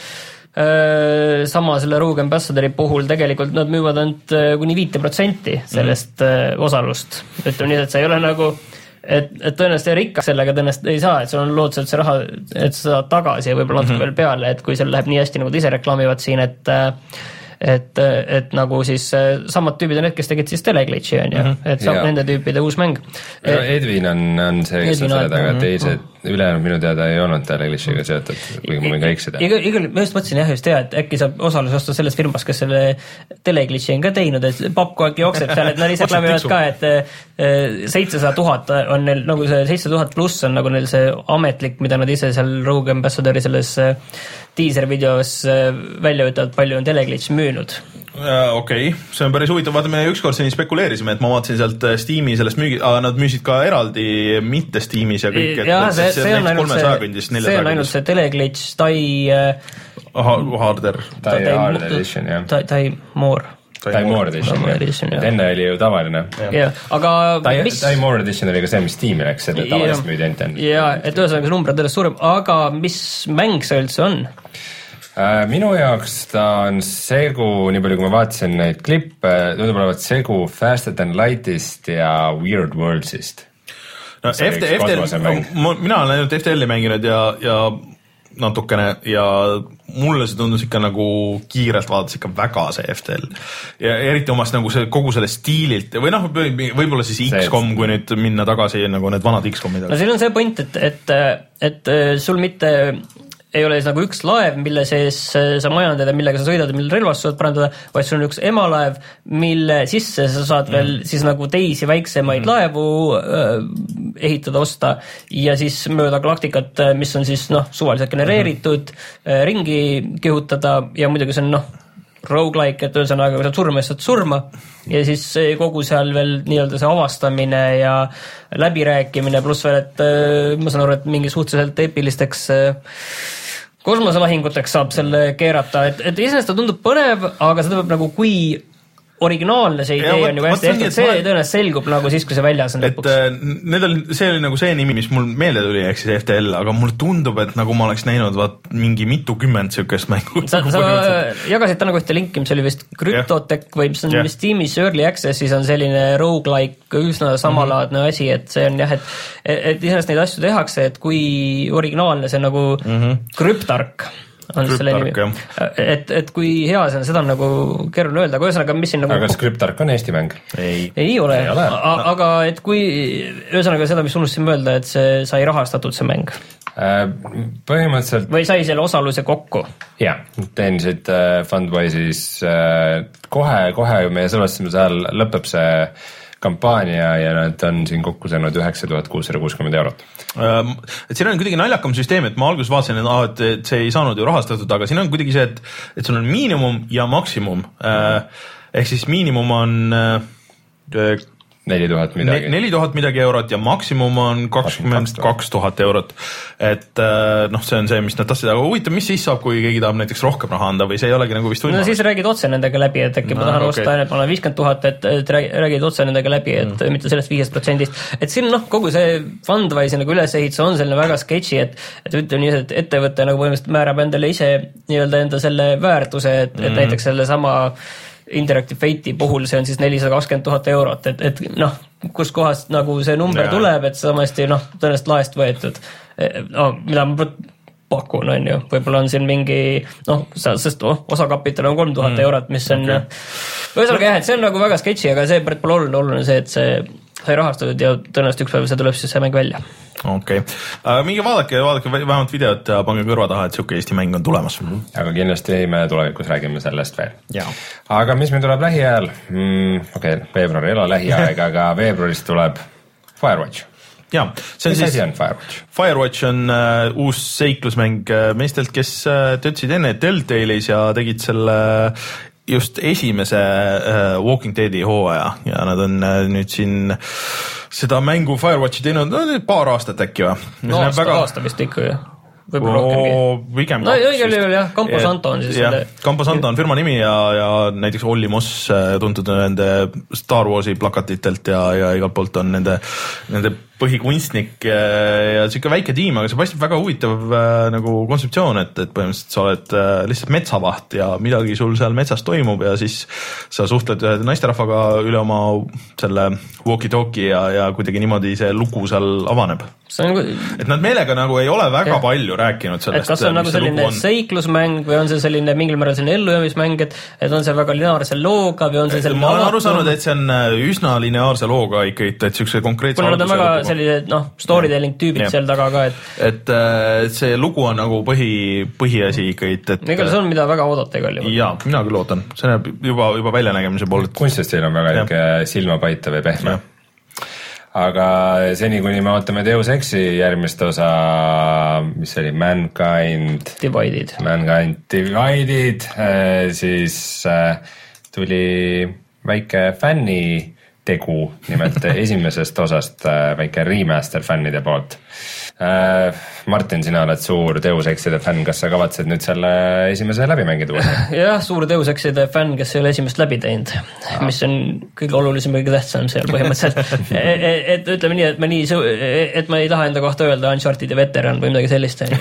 sama selle Rogue Ambassadori puhul tegelikult nad müüvad ainult kuni viite protsenti sellest mm. osalust. Ütleme nii, et see ei ole nagu, et, et tõenäoliselt ei rikkaks sellega tõenäoliselt ei saa, et sul on loodus, et see raha, et sa saad tagasi ja võib-olla natuke mm-hmm. veel peale, et kui seal läheb nii hästi, nagu ise reklaamivad siin, et et, et nagu siis samad tüübid on need, kes tegid siis Teleglitchi, on ju, mm-hmm. et saab yeah. nende tüüpide uus mäng. Edwin on, on see, kes on selle taga, teised ülejäänud minu teada ei olnud Teleglitchiga seotud, kui ma võin ka eksida. Igal, igal, ma just mõtlesin jah, just hea, et äkki saab osalus osta selles firmas, kes selle Teleglitchi on ka teinud, et papku äkki jookseb seal, et nad ise klaamivad ka, et seitsesada tuhat on neil, nagu see seitsesada tuhat pluss on nagu neil see ametlik, mida nad ise seal Rogue Ambassadori selles teaser videos välja võtavad, palju on Teleglitch müünud. Okei, okay. See on päris huvitav, vaata me ükskord siin spekuleerisime, et ma vaatasin sealt Steam'i sellest müügi, aga nad müüsid ka eraldi mitte Steam'is ja kõik, et ja, see, see, see on ainult see, see on ainult see Teleglitch, Tai Aha, Harder Tai Harder Edition, jah Tai, tai More Tai More Edition, et enne oli ju tavaline ja, aga Tai, mis... Tai More Edition oli ka see, mis Steam'i läks, selle tavalist müüdi ent enne ja, et ühesõnaga see number on tõenäoliselt suurem, aga mis mäng see üldse on? Minu jaoks ta on segu, nii palju kui ma vaatasin neid klippe, tundub olevat segu Faster Than Lightist ja Weird Worldsist. No, F T L, mina olen ainult F T L-i mänginud ja, ja natukene ja mulle see tundus ikka nagu kiirelt vaadates ikka väga see F T L. Ja eriti omast nagu see kogu selle stiililt või noh, võib-olla siis X COM, kui nüüd minna tagasi nagu need vanad X COM-id. No siin on see point, et, et, et sul mitte... ei ole siis nagu üks laev, mille sees sa majandad ja millega sa sõidad ja mille relvast saad parandada, vaid sul on üks emalaev, mille sisse sa saad veel mm. siis nagu teisi väiksemaid mm. laevu äh, ehitada, osta ja siis mööda galaktikat, mis on siis noh, suvaliselt genereeritud, mm. ringi kihutada ja muidugi see on noh, roguelike, et ühesõnaga, kui saad surma, siis saad surma ja siis kogu seal veel nii-öelda see avastamine ja läbirääkimine pluss veel, et äh, ma saan aru, et mingi suhteliselt epilisteks äh, kosmoselahinguteks saab selle keerata, et, et iseenesest ta tundub põnev, aga seda peab nagu kui originaalne see idee ja, on ju hästi ehtud, see ma... tõenäoliselt selgub nagu siis, kui see väljas on lõpuks. Need oli, see oli nagu see nimi, mis mul meelde tuli, ehk siis F T L, aga mulle tundub, et nagu ma oleks näinud vaat mingi mitukümmend sükest mängu. Sa, sa jagasid täna kohta linki, mis oli vist Cryptotech yeah. või mis on yeah. vist Steamis Early Accessis on selline roguelike üsna samalaadne mm-hmm. asi, et see on jah, et, et iseenesest neid asju tehakse, et kui originaalne see nagu mm-hmm. Cryptark on selle nimi. Et, et kui hea see on, seda on nagu keeruline öelda, aga ühesõnaga, mis siin nagu... Aga kas Cryptark on Eesti mäng? Ei, ei ole, ei ole. A, aga et kui, ühesõnaga seda, mis unustasin öelda, et see sai rahastatud see mäng? Põhimõtteliselt... Või sai selle osaluse kokku? Jah, teenisid Fundwise'is kohe, kohe meie sõlastamise ajal lõpeb see kampaania ja nad on siin kokku saanud üheksa tuhat kuussada kuuskümmend eurot. Et siin on kuidagi naljakam süsteem, et ma alguses vaatasin, et, et see ei saanud ju rahastatud, aga siin on kuidagi see, et, et sul on miinimum ja maksimum. Ehk siis miinimum on neli tuhat midagi. neli tuhat midagi eurot ja maksimum on kakskümmend kaks tuhat eurot. Et noh, see on see, mis nad tahtsid, aga huvitav, mis siis saab, kui keegi tahab näiteks rohkem raha anda või see ei olegi nagu vist võimalik? No siis räägid otse nendega läbi, et äkki no, ma tahan okay. osta, et ma olen viiskümmend tuhat, et, et räägid otse nendega läbi, et mm. mitte sellest viiest protsendist. Et siin noh, kogu see Fundwise'i nagu ülesehitus on selline väga sketši, et, et ütleme nii, et ettevõte nagu põhimõtteliselt määrab endale ise nii-öelda enda selle väärtuse, et, et mm. näiteks selle sama Interactive Fate'i puhul see on siis nelisada kakskümmend tuhat eurot, et, et noh, kus kohast nagu see number ja. tuleb, et samasti noh, tõenäoliselt laest võetud, no, mida ma pakun, on ju, võib-olla on siin mingi noh, sest oh, osakapital on kolm tuhat mm. eurot, mis on okay. ühesõnaga jah, et see on nagu väga sketši, aga see pole oluline, oluline see, et see sai rahastatud ja tõenäoliselt üks päev see tuleb siis see mäng välja. Okei, okay. mingi vaadake, vaadake vähemalt videot ja pange kõrva taha, et siuke Eesti mäng on tulemas. Aga kindlasti me tulevikus räägime sellest veel. Ja. Aga mis meil tuleb lähiajal? Mm, okei, okay, veebruar ei ole lähiaeg, aga veebruaris tuleb Firewatch. Ja, see on mis siis, asi on Firewatch? Firewatch on uh, uus seiklusmäng meestelt, kes uh, töötasid enne Telltale'is ja tegid selle just esimese uh, Walking Deadi hooaja ja nad on uh, nüüd siin seda mängu Firewatchi teinud no, paar aastat äkki või? No aasta, väga... aasta vist ikka ju. Võib-olla rohkemgi. No õigel juhul jah, Campo Santo on siis ja, selle... Campo Santo on firma nimi ja, ja näiteks Olli Moss tuntud nende Star Warsi plakatitelt ja, ja igalt poolt on nende, nende põhikunstnik ja siuke väike tiim, aga see paistab väga huvitav äh, nagu kontseptsioon, et, et põhimõtteliselt sa oled äh, lihtsalt metsavaht ja midagi sul seal metsas toimub ja siis sa suhtled ühe naisterahvaga üle oma selle walkie-talkie ja, ja kuidagi niimoodi see lugu seal avaneb. On... et nad meelega nagu ei ole väga ja. palju rääkinud sellest. Et kas on nagu selline seiklusmäng või on see selline mingil määral selline ellujäämismäng, et, et on see väga lineaarse looga või on see selline... Ma olen aru saanud, et see on üsna lineaarse looga ikkagi, et siukse konkreetse... Kuna nad on väga sellised, noh, storytelling tüübid ja. seal taga ka, et... Et äh, see lugu on nagu põhi, põhiasi ikkagi, et... Ega see on, mida väga oodata igal juhul. Jaa, mina küll ootan. See näeb juba, juba väljanägemise pool. Kunstestil on väga niisugune silmapaita või pehme. Aga seni, kuni me ootame Deus Exi järgmist osa, mis oli Mankind Divided, Mankind Divided, siis tuli väike fänni tegu, nimelt esimesest osast väike remaster fännide poolt. Martin, sina oled suur Deus Exide fänn, kas sa kavatsed nüüd selle esimese läbi mängida? jah, suur Deus Exide fänn, kes ei ole esimest läbi teinud, mis on kõige olulisem, kõige tähtsam seal põhimõtteliselt. et, et ütleme nii, et ma nii, et ma ei taha enda kohta öelda Uncharted'i veteran või midagi sellist. et,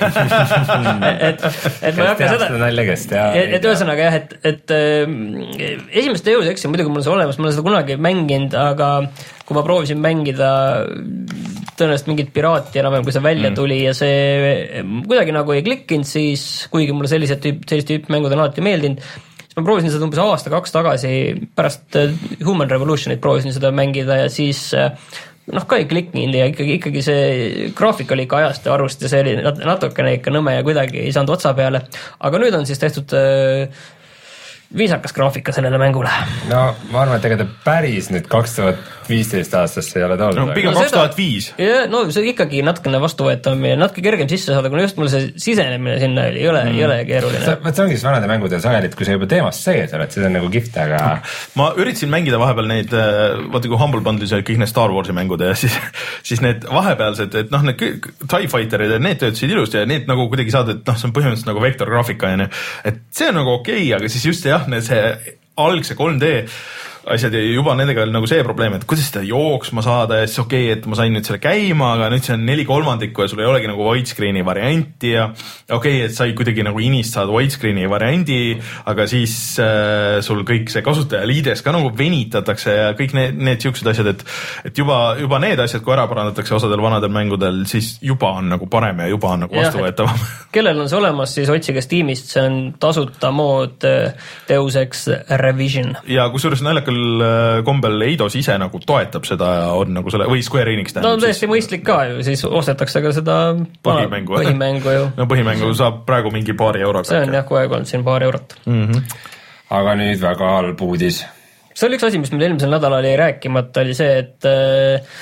et ma ei hakka seda, naljakest, ja, et, et ühesõnaga jah, et, et esimest Deus Exi muidugi mul on see olemas, ma olen seda kunagi mänginud, aga kui ma proovisin mängida tõenäoliselt mingit piraati enam-vähem, kui see välja tuli ja see kuidagi nagu ei klikkinud, siis kuigi mulle sellised tüüp, sellist tüüp mängud on alati meeldinud, siis ma proovisin seda umbes aasta-kaks tagasi pärast Human Revolutionit proovisin seda mängida ja siis noh, ka ei klikkinud ja ikkagi, ikkagi see graafik oli ikka ajast ja arvust ja see oli natukene ikka nõme ja kuidagi ei saanud otsa peale, aga nüüd on siis tehtud viisakas graafika sellele mängule. No ma arvan, et ega ta päris nüüd kaks tuhat viisteist aastasse ei ole toodud. No pigem kaks tuhat viis. No see ikkagi natukene vastuvõetav ja natuke kergem sisse saada, kuna just mul see sisenemine sinna ei ole, mm. ei ole keeruline. See on siis vanade mängude sagelit, kui sa juba teemast sees oled, siis on nagu kihvt, aga... Ma üritasin mängida vahepeal neid, vaata kui Humble Bundle'is olid kõik need Star Warsi mängud ja siis, siis need vahepealsed, et noh, need TIE Fighterid ja need töötasid ilusti ja need nagu kuidagi saad, et noh, see on põhimõtteliselt nagu vektorgraafika ja et see on nagu okei, aga siis just jah, see algse kolm D asjad ja juba nendega oli nagu see probleem, et kuidas seda jooksma saada ja siis okei okay,, et ma sain nüüd selle käima, aga nüüd see on neli kolmandikku ja sul ei olegi nagu widescreeni varianti ja okei okay,, et sai kuidagi nagu inist saada widescreeni variandi, aga siis äh, sul kõik see kasutajaliides ka nagu venitatakse ja kõik need, need siuksed asjad, et, et juba, juba need asjad, kui ära parandatakse osadel vanadel mängudel, siis juba on nagu parem ja juba on nagu vastuvõetavam. Kellel on see olemas, siis otsige Steamist, see on tasuta mood Deus Ex Revision. Ja kusjuures naljakal kombel Eidos ise nagu toetab seda ja on nagu selle, või Square Enix tähendab. No on tõesti mõistlik ka ju, siis ostetakse ka seda põhimängu, põhimängu ju. No põhimängu saab praegu mingi paari euroga. See on jah, kogu aeg olnud siin paari eurot. Mm-hmm. Aga nüüd väga halb uudis. See oli üks asi, mis meil eelmisel nädalal jäi rääkimata, oli see, et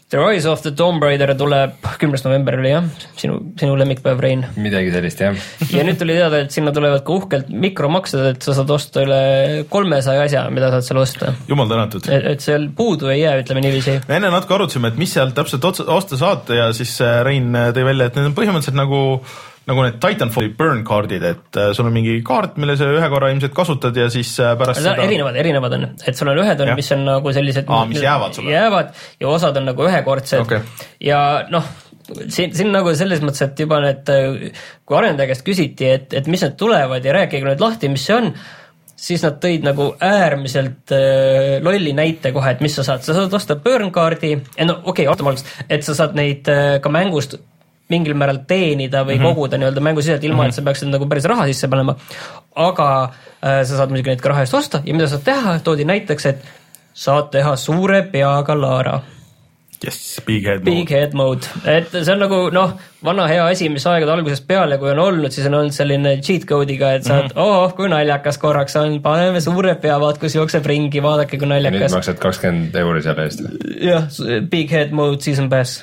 The Rise of the Tomb Raider tuleb kümnes november oli jah, sinu, sinu lemmikpäev, Rein. Midagi sellist, jah. Ja nüüd tuli teada, et sinna tulevad ka uhkelt mikromaksed, et sa saad osta üle kolmesaja asja, mida saad seal osta. Jumal tänatud. Et, et seal puudu ei jää, ütleme niiviisi. Me enne natuke arutasime, et mis seal täpselt osta saad ja siis Rein tõi välja, et need on põhimõtteliselt nagu nagu need Titanfalli burn kaardid, et sul on mingi kaart, mille sa ühe korra ilmselt kasutad ja siis pärast seda... Erinevad, erinevad on, et sul on ühed on, mis on nagu sellised Aa, mis jäävad sulle. Jäävad ja osad on nagu ühekordsed okay. Ja noh, siin, siin nagu selles mõttes, et juba need, kui arendaja käest küsiti, et, et mis need tulevad ja rääkige nüüd lahti, mis see on, siis nad tõid nagu äärmiselt äh, lolli näite kohe, et mis sa saad. Sa saad osta burn kaardi, no okei, okay, et sa saad neid äh, ka mängust mingil määral teenida või mm -hmm. koguda nii-öelda mängu siselt, ilma mm -hmm. et sa peaksid nagu päris raha sisse panema, aga äh, sa saad muidugi neid ka raha eest osta ja mida saad teha, toodi näiteks, et saad teha suure peaga Lara. Yes, big head big mode. Big head mode, et see on nagu noh, vana hea asi, mis aegade algusest peale, kui on olnud, siis on olnud selline cheat code'iga, et saad, mm -hmm. oh, kui naljakas korraks on, paneme suure pea, vaat kus jookseb ringi, vaadake, kui naljakas. Nüüd maksad kakskümmend euri selle eest. jah, big head mode, season pass.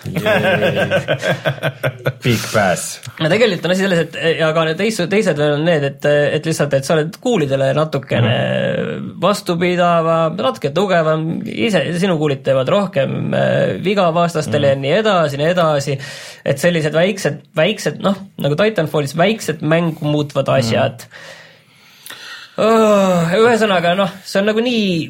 Big pass. no tegelikult on asi selles, et ja ka need teised, teised veel on need, et, et lihtsalt, et sa oled kuulidele natukene mm -hmm. vastupidavam, natuke tugevam, ise, sinu kuulid teevad rohkem viga vastastele mm. ja nii edasi, nii edasi, et sellised väiksed, väiksed, noh, nagu Titanfallis väiksed mängu muutvad asjad. Mm. Oh, ühesõnaga, noh, see on nagu nii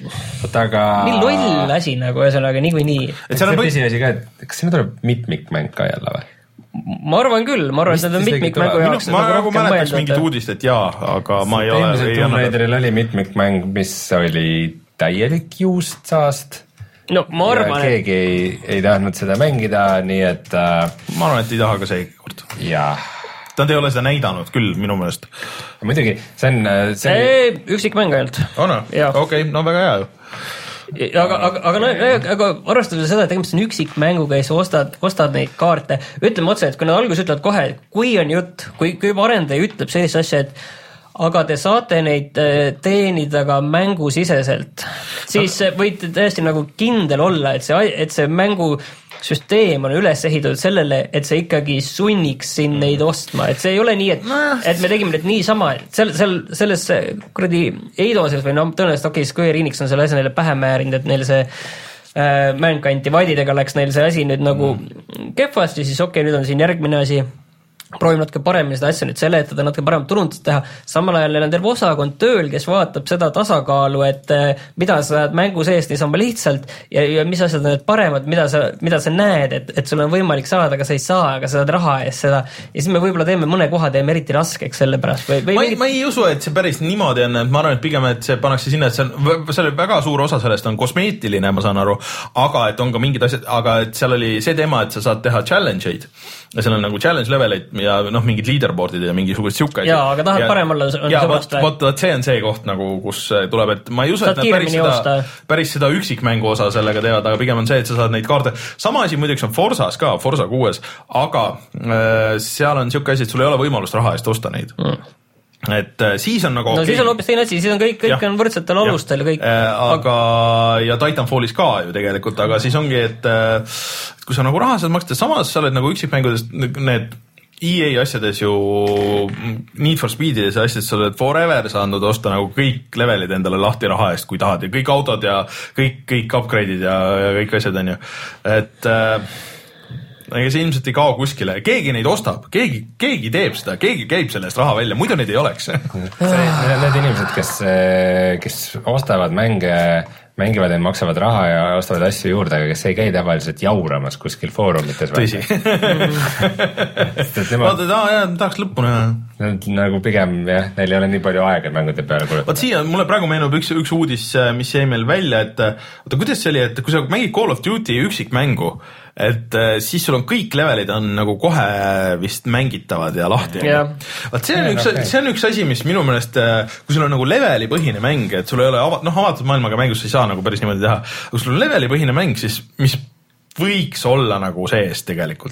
aga... nii loll asi nagu, ühesõnaga, nii kui nii. Et see on pisiasi ka, et kas sinna tuleb mitmikmäng ka jälle või? Ma arvan küll, ma arvan, et need on mitmikmängu jaoks. Ma nagu mäletaks mingit uudist, et jaa, aga ma ei ole... Tomb Raideril oli mitmikmäng, mis oli täielik juustsaast. No ma arvan, et keegi ei, ei tahtnud seda mängida, nii et äh... ma arvan, et ei taha ka seekord. Jah. Nad ei ole seda näidanud küll, minu meelest. Muidugi, see on... See ei, üksik mäng ainult. On, okei, okay, no väga hea ju. Aga, aga, aga, no, aga arvestades seda, et tegemist on üksik mänguga ja sa ostad, ostad neid kaarte, ütleme otse, et kui nad alguses ütlevad kohe, kui on jutt, kui, kui juba arendaja ütleb sellist asja, et aga te saate neid teenida ka mängusiseselt, siis võite tõesti nagu kindel olla, et see, et see mängusüsteem on üles ehitatud sellele, et see ikkagi sunniks sind neid ostma, et see ei ole nii, et, et me tegime nüüd niisama, et seal, seal, selles kuradi Eidoses või no tõenäoliselt okei, Square Enix on selle asja neile pähe määrinud, et neil see äh, Mankind Dividedega läks neil see asi nüüd nagu mm. kehvasti, siis okei, nüüd on siin järgmine asi, proovime natuke paremini seda asja nüüd seletada, natuke parem turundust teha, samal ajal neil on terve osakond tööl, kes vaatab seda tasakaalu, et mida sa saad mängu seest niisama lihtsalt ja, ja mis asjad on need paremad, mida sa, mida sa näed, et, et sul on võimalik saada, aga sa ei saa, aga sa saad raha eest seda ja siis me võib-olla teeme mõne koha teeme eriti raskeks selle pärast või, või ma, mingit... ma ei usu, et see päris niimoodi on, et ma arvan, et pigem, et see pannakse sinna, et see on, selle väga suur osa sellest on kosmeetiline, ma saan aru, aga et on ka mingid asjad, aga et seal oli see teema, et sa saad teha challenge-eid ja seal on nagu challenge leveleid ja noh, mingid leaderboardid ja mingisugused siuke asjad. Jaa, aga tahad ja, parem olla. Jaa, vot, vot, vot see on see koht nagu, kus tuleb, et ma ei usu, et nad päris seda, päris seda üksikmängu osa sellega teevad, aga pigem on see, et sa saad neid kaarte. Sama asi muidugi on Forsas ka, Forsa kuues, aga äh, seal on siuke asi, et sul ei ole võimalust raha eest osta neid. Mm. et siis on nagu no okay. Siis on hoopis teine asi, siis on kõik, kõik ja. On võrdsetel alustel kõik. Aga ja Titanfallis ka ju tegelikult, aga siis ongi, et kui sa nagu raha saad maksta, samas sa oled nagu üksikmängudest need E A asjades ju Need for Speedides ja asjades sa oled forever saanud osta nagu kõik levelid endale lahti raha eest, kui tahad ja kõik autod ja kõik, kõik upgrade'id ja, ja kõik asjad on ju, et äh, ega see ilmselt ei kao kuskile, keegi neid ostab, keegi, keegi teeb seda, keegi käib selle eest raha välja, muidu neid ei oleks. Need inimesed, kes, kes ostavad mänge, mängivad ja maksavad raha ja ostavad asju juurde, aga kes ei käi tavaliselt jauramas kuskil foorumites. Tõsi. Vaata, et aa, jah, tahaks lõpuni. Nagu pigem, jah, neil ei ole nii palju aega mängude peale kulutada. Vaat siia, mulle praegu meenub üks, üks uudis, mis jäi meil välja, et vaata, kuidas see oli, et kui sa mängid Call of Duty üksik mängu, et siis sul on kõik levelid on nagu kohe vist mängitavad ja lahti. Yeah. Vaat see on, yeah, üks, okay. see on üks asi, mis minu meelest, kui sul on nagu leveli põhine mäng, et sul ei ole ava, noh, avatud maailmaga mängus ei saa nagu päris niimoodi teha. Kui sul on leveli põhine mäng, siis mis võiks olla nagu sees tegelikult.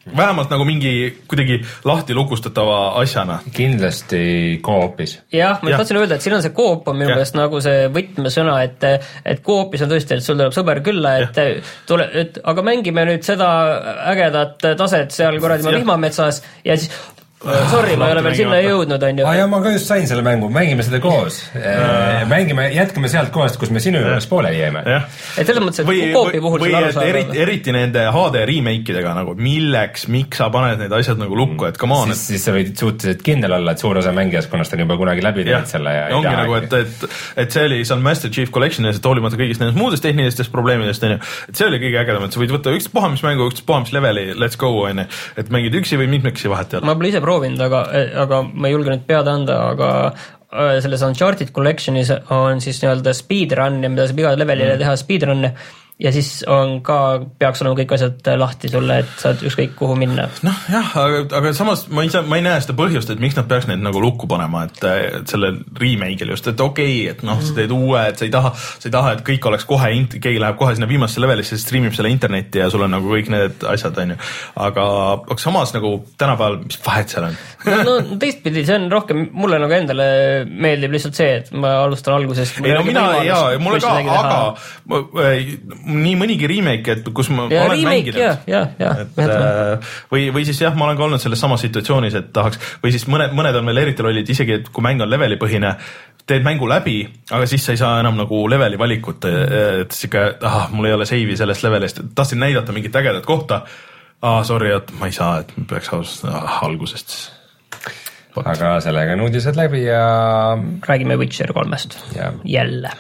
vähemalt nagu mingi kuidagi lahti lukustatava asjana. Kindlasti koopis. jah, ma ja. tahtsin öelda, et siin on see koop on minu meelest nagu see võtmesõna, et et koopis on tõesti, et sul tuleb sõber külla, et ja. tule, et aga mängime nüüd seda ägedat taset seal kuradi vihmametsas ja siis sorry, ma ei ole veel sinna jõudnud, on ju. Ah, ja ma ka just sain selle mängu, mängime seda koos. Mängime, jätkame sealt kohast, kus me sinu juures pooleli jäime. Et selles mõttes, et või, koopi puhul või et eriti, eriti nende H D remake-idega nagu, milleks, miks sa paned need asjad nagu lukku, et come on. Siis, siis sa võid suhteliselt kindel olla, et suur osa mängijaskonnast on juba kunagi läbi teinud selle. Ja ongi nagu, et, et, et see oli seal Master Chief Collectionis, et hoolimata kõigist nendest muudest tehnilistest probleemidest, on ju, et see oli kõige ägedam, et sa võid võtta üks puhamismängu, üks puhamisleveli, let's go, on ju, et mängid üksi või mitmeksi vahet teada. Ma pole ise proovinud, aga aga ma ei julge nüüd pead anda, aga selles Uncharted Collectionis on siis nii-öelda speedrun ja mida saab iga levelile mm. teha speedrun'e ja siis on ka, peaks olema kõik asjad lahti sulle, et saad ükskõik kuhu minna. Noh jah, aga, aga samas ma ei, saa, ma ei näe seda põhjust, et miks nad peaks neid nagu lukku panema, et, et selle remake'il just, et okei okay,, et noh, sa teed uue, et sa ei taha, sa ei taha, et kõik oleks kohe, keegi läheb kohe sinna viimasse levelisse, streamib selle internetti ja sul on nagu kõik need asjad, on ju. Aga samas nagu tänapäeval, mis vahet seal on? no teistpidi, see on rohkem, mulle nagu endale meeldib lihtsalt see, et ma alustan algusest. ei no mina, jaa, mulle ka, aga ma, nii mõnigi remake, et kus ma ja, olen remake, mänginud. Ja, ja, ja, või, või siis jah, ma olen ka olnud selles samas situatsioonis, et tahaks, või siis mõned, mõned on veel eriti lollid, isegi et kui mäng on levelipõhine, teed mängu läbi, aga siis sa ei saa enam nagu leveli valikut, et siuke, ah, mul ei ole seivi sellest levelist, tahtsin näidata mingit ägedat kohta, ah, sorry, et ma ei saa, et peaks ah, algusest. Aga sellega on uudised läbi ja räägime Witcher kolmest ja. Jälle.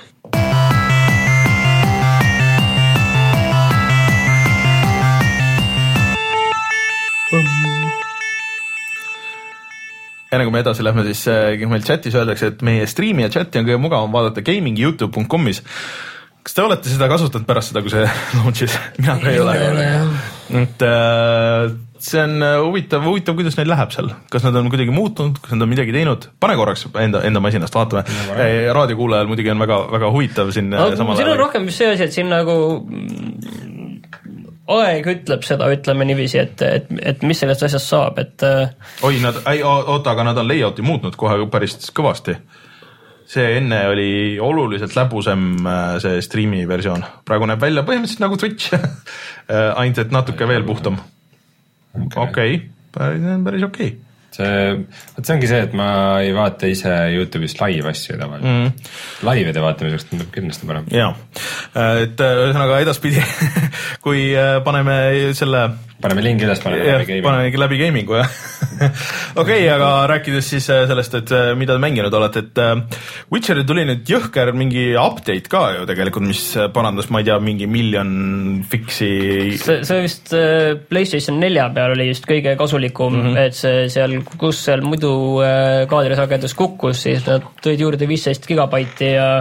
Enne kui me edasi lähme, siis meil chatis öeldakse, et meie streami ja chati on kõige mugavam vaadata gaming youtube punkt comis. Kas te olete seda kasutanud pärast seda, kui see launchis? Mina ka ei, ei ole. ole et, äh, see on huvitav, huvitav, kuidas neil läheb seal. Kas nad on kuidagi muutunud, kas nad on midagi teinud? Pane korraks enda, enda masinast, vaatame. Raadiokuulajal muidugi on väga, väga huvitav siin no, samal siin on rohkem see asi, et siin nagu aeg ütleb seda, ütleme niiviisi, et, et, et mis sellest asjast saab, et oi, nad, ei, oota, aga nad on layouti muutnud kohe päris kõvasti. See enne oli oluliselt läbusem see streami versioon. Praegu näeb välja põhimõtteliselt nagu Twitch, ainult et natuke veel puhtam. Okei, okay. päris, päris okei. Okay. See, see ongi see, et ma ei vaata ise YouTube'is live asju tavaliselt. Mm. Live'ide vaatamiseks tuleb kindlasti parem. Jaa, et ühesõnaga edaspidi, kui paneme selle... Paneme lingi üles, paneme ja, läbi gaming. Paneme läbi gamingu, jah. Okei, okay, aga rääkides siis sellest, et mida te mänginud olete, et Witcheri tuli nüüd jõhker mingi update ka ju tegelikult, mis parandas, ma ei tea, mingi miljon fiksi. See, see vist PlayStation nelja peal oli just kõige kasulikum, mm -hmm. et see seal, kus seal muidu kaadrisagedus kukkus, siis nad tõid juurde viisteist gigabaiti ja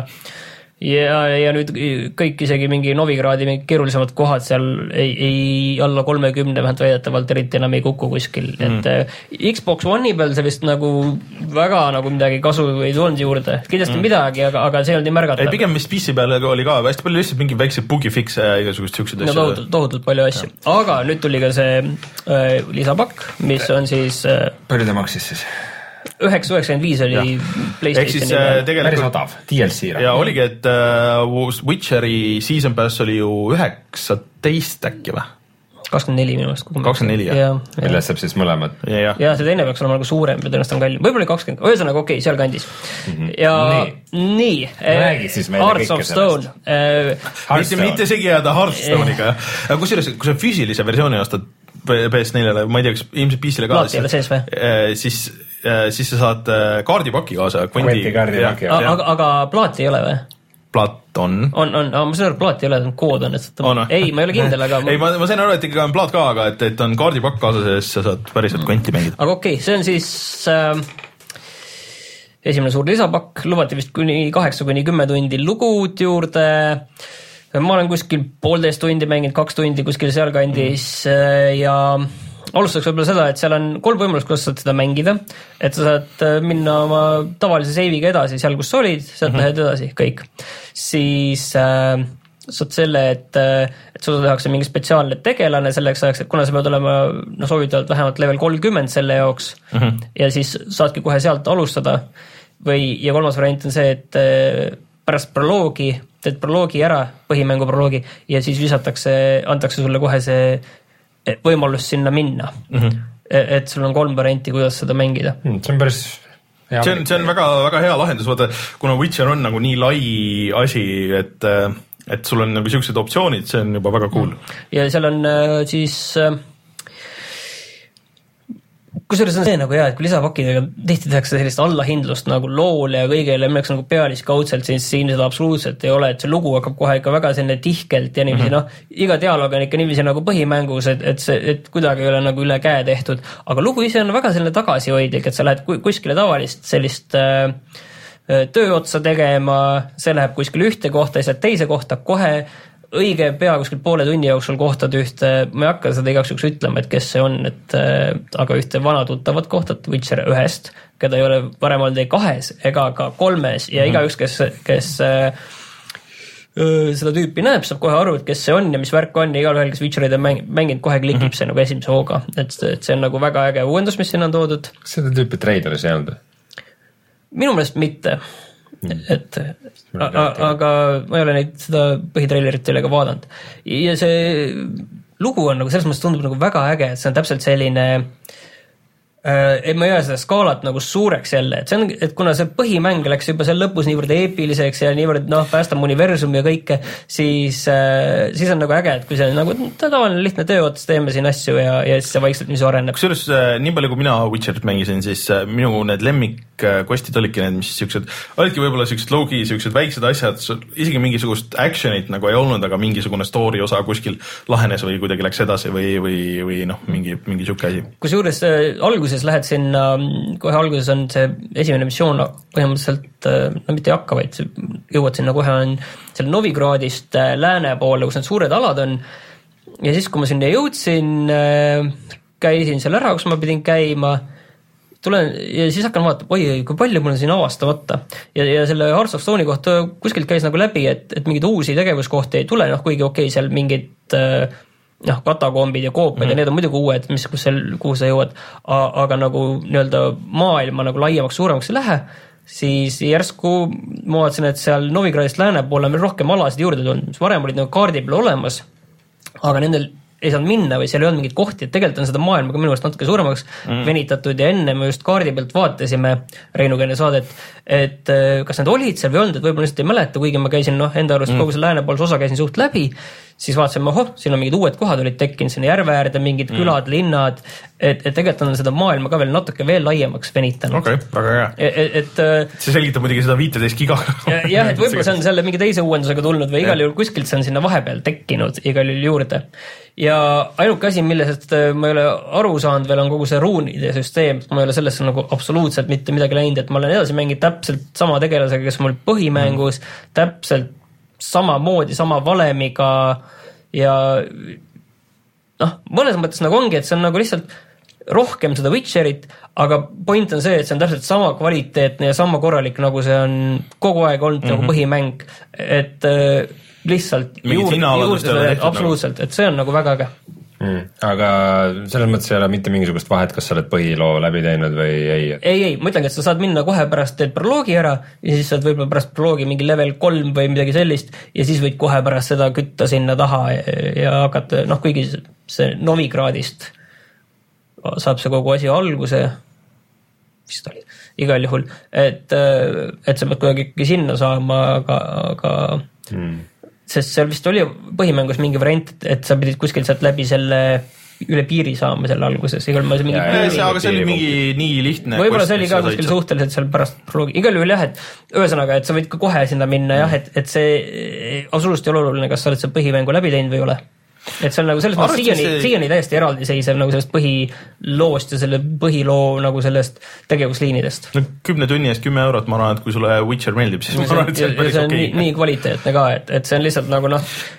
ja, ja nüüd kõik isegi mingi Novigradi mingi keerulisemad kohad seal ei, ei alla kolmekümne vähemalt väidetavalt eriti enam ei kuku kuskil, mm. et äh, Xbox One'i peal see vist nagu väga nagu midagi kasu ei tulnud juurde, kindlasti mm. midagi, aga, aga see oli märgatav. Pigem vist P C peal oli ka hästi palju lihtsalt mingi väikse bugifixe ja igasugust siuksed asju. No tohutult, tohutult palju asju, ja. Aga nüüd tuli ka see äh, lisapakk, mis on siis äh, palju ta maksis siis? üheksa üheksakümmend viis oli PlayStationi peal. Päris odav, D L C. Ja oligi, et uh, Witcheri Season Pass oli ju üheksateist äkki või? kakskümmend neli minu meelest. kakskümmend neli, jah. Milles saab siis mõlemad. Ja, ja see teine peaks olema nagu suurem ja tõenäoliselt on kallim. Võib-olla kakskümmend, ühesõnaga okei, okay, seal kandis. Mm-hmm. Ja nii, nii räägi siis meile Hearts of Stone. Mitte, mitte segi jääda Hearthstone'iga. Kui see, kui see füüsilise versiooni ostad P S neljale, ma ei tea, kas ilmselt P C-le ka, plaat ei ole sees või? Siis, siis sa saad kaardipaki kaasa. Kventi kaardipaki. Aga, aga plaat ei ole või? Plaat on. On, on, aga ma sain aru, et plaat ei ole, kood on, et on, ei, ma ei ole kindel, aga ei, ma, ma sain aru, et ikka on plaat ka, aga et, et on kaardipakk kaasa sees, sa saad päriselt kventi mängida. Aga okei, okay, see on siis äh, esimene suur lisapakk, lubati vist kuni kaheksa kuni kümme tundi lugud juurde. Ma olen kuskil poolteist tundi mänginud, kaks tundi kuskil sealkandis mm. ja alustaks võib-olla seda, et seal on kolm võimalust, kuidas saad seda mängida, et sa saad minna oma tavalise seiviga edasi seal, kus sa olid, sealt mm-hmm. lähed edasi, kõik. Siis äh, saad selle, et, et sulle tehakse mingi spetsiaalne tegelane selleks ajaks, et kuna sa pead olema no, soovitavalt vähemalt level kolmkümmend selle jaoks mm -hmm. ja siis saadki kohe sealt alustada või, ja kolmas variant on see, et pärast proloogi, teed proloogi ära, põhimängu proloogi ja siis visatakse, antakse sulle kohe see võimalus sinna minna mm. -hmm. et sul on kolm varianti, kuidas seda mängida. See on päris hea. See on, see on väga, väga hea lahendus, vaata, kuna Witcher on nagu nii lai asi, et, et sul on nagu siuksed optsioonid, see on juba väga cool. Ja seal on siis kusjuures on see nagu hea, et kui lisapakkidega tihti tehakse sellist allahindlust nagu loole ja kõigele, milleks nagu pealiskaudselt, siis siin seda absoluutselt ei ole, et see lugu hakkab kohe ikka väga selline tihkelt ja niiviisi mm -hmm. noh, iga dialoog on ikka niiviisi nagu põhimängus, et, et see, et kuidagi ei ole nagu üle käe tehtud, aga lugu ise on väga selline tagasihoidlik, et sa lähed kuskile tavalist sellist äh, töö otsa tegema, see läheb kuskile ühte kohta ja siis teise kohta kohe õige pea kuskil poole tunni jooksul kohtad ühte, ma ei hakka seda igaks juhuks ütlema, et kes see on, et äh, aga ühte vana tuttavat kohtad Witcher ühest, keda ei ole varem olnud ei kahes ega ka kolmes ja mm -hmm. igaüks, kes, kes äh, seda tüüpi näeb, saab kohe aru, et kes see on ja mis värk on ja igal ühel, kes Witcherit on mänginud, kohe klikib mm -hmm. see nagu esimese hooga, et, et see on nagu väga äge uuendus, mis sinna on toodud. Kas seda tüüpi treileris ei olnud? Minu meelest mitte. et aga ma ei ole neid seda põhitreilerit üle ka vaadanud ja see lugu on nagu selles mõttes tundub nagu väga äge, et see on täpselt selline et ma ei ole seda skaalat nagu suureks jälle, et see on, et kuna see põhimäng läks juba seal lõpus niivõrd eepiliseks ja niivõrd noh, päästab universumi ja kõike, siis siis on nagu äge, et kui see on nagu tavaline lihtne tööots, teeme siin asju ja, ja siis see vaikselt mis areneb. Kusjuures nii palju, kui mina Witcherit mängisin, siis minu need lemmikkostid olidki need, mis siuksed, olidki võib-olla siuksed low-key, siuksed väiksed asjad, isegi mingisugust actionit nagu ei olnud, aga mingisugune story osa kuskil lahenes või kuidagi läks edasi või, või, või noh, mingi, mingi siuke asi. Kusjuures algus siis lähed sinna, kohe alguses on see esimene missioon põhimõtteliselt, no mitte ei hakka, vaid jõuad sinna kohe on selle Novigradist lääne poole, kus need suured alad on ja siis, kui ma sinna jõudsin, käisin seal ära, kus ma pidin käima, tulen ja siis hakkan vaatama, oi, kui palju mul on siin avastamata ja, ja selle Hearts of Stone'i kohta kuskilt käis nagu läbi, et, et mingeid uusi tegevuskohti ei tule, noh kuigi okei, seal mingid noh, katakombid ja kooped mm. ja need on muidugi uued, mis, kus seal, kuhu sa jõuad, aga nagu nii-öelda maailma nagu laiemaks, suuremaks ei lähe, siis järsku ma vaatasin, et seal Novigradist lääne poole on veel rohkem alasid juurde tulnud, mis varem olid nagu kaardi peal olemas, aga nendel ei saanud minna või seal ei olnud mingit kohti, et tegelikult on seda maailma ka minu arust natuke suuremaks mm. venitatud ja enne me just kaardi pealt vaatasime Reinuga enne saadet, et kas need olid seal või olnud, et võib-olla lihtsalt ei mäleta, kuigi ma käisin noh, enda arust mm. kogu see läänepoolse osa käisin suht läbi, siis vaatasime, ohoh, siin on mingid uued kohad olid tekkinud, sinna järve äärde mingid mm. külad, linnad, et, et tegelikult on seda maailma ka veel natuke veel laiemaks venitanud. Okei, okay, väga hea. Et, et, see selgitab muidugi seda viiteist giga. jah, et võib-olla see on selle mingi teise uuendusega tulnud või igal juhul kuskilt see on sinna vahepeal tekkinud igal juhul juurde. Ja ainuke asi, millest ma ei ole aru saanud veel, on kogu see ruunide süsteem, ma ei ole sellesse nagu absoluutselt mitte midagi läinud, et ma olen edasi mänginud täpselt sama tegelasega, kes mul põhimängus, mm. täpselt sama moodi, sama valemiga ja noh, mõnes mõttes nagu ongi, et see on nagu lihtsalt rohkem seda Witcherit, aga point on see, et see on täpselt sama kvaliteetne ja sama korralik, nagu see on kogu aeg olnud mm-hmm. nagu põhimäng, et äh, lihtsalt juurde, juurde absoluutselt, et see on nagu väga äge. Mm. Aga selles mõttes ei ole mitte mingisugust vahet, kas sa oled põhiloo läbi teinud või ei? Ei, ei, ma ütlengi, et sa saad minna kohe pärast teed proloogi ära ja siis saad võib-olla pärast proloogi mingi level kolm või midagi sellist ja siis võid kohe pärast seda kütta sinna taha ja, ja hakata, noh kuigi see Novigradist saab see kogu asi alguse, vist oli, igal juhul, et, et sa pead kuidagi sinna saama, aga, aga mm. sest seal vist oli põhimängus mingi variant, et sa pidid kuskilt sealt läbi selle üle piiri saama selle alguses. Igal ma mingi ja, piiri, aga see oli mingi nii lihtne. Võib-olla see oli ka kuskil suhteliselt seal pärast proloogi. Igal juhul jah, et ühesõnaga, et sa võid ka kohe sinna minna jah, et, et see absoluutselt ei ole oluline, kas sa oled see põhimängu läbi teinud või ei ole. Et see on nagu selles mõttes siiani, see... siiani täiesti eraldiseisev nagu sellest põhiloost ja selle põhiloo nagu sellest tegevusliinidest. No kümne tunni eest kümme eurot, ma arvan, et kui sulle Witcher meeldib, siis ma arvan, et see on päris okei. Nii, nii kvaliteetne ka, et, et see on lihtsalt nagu noh,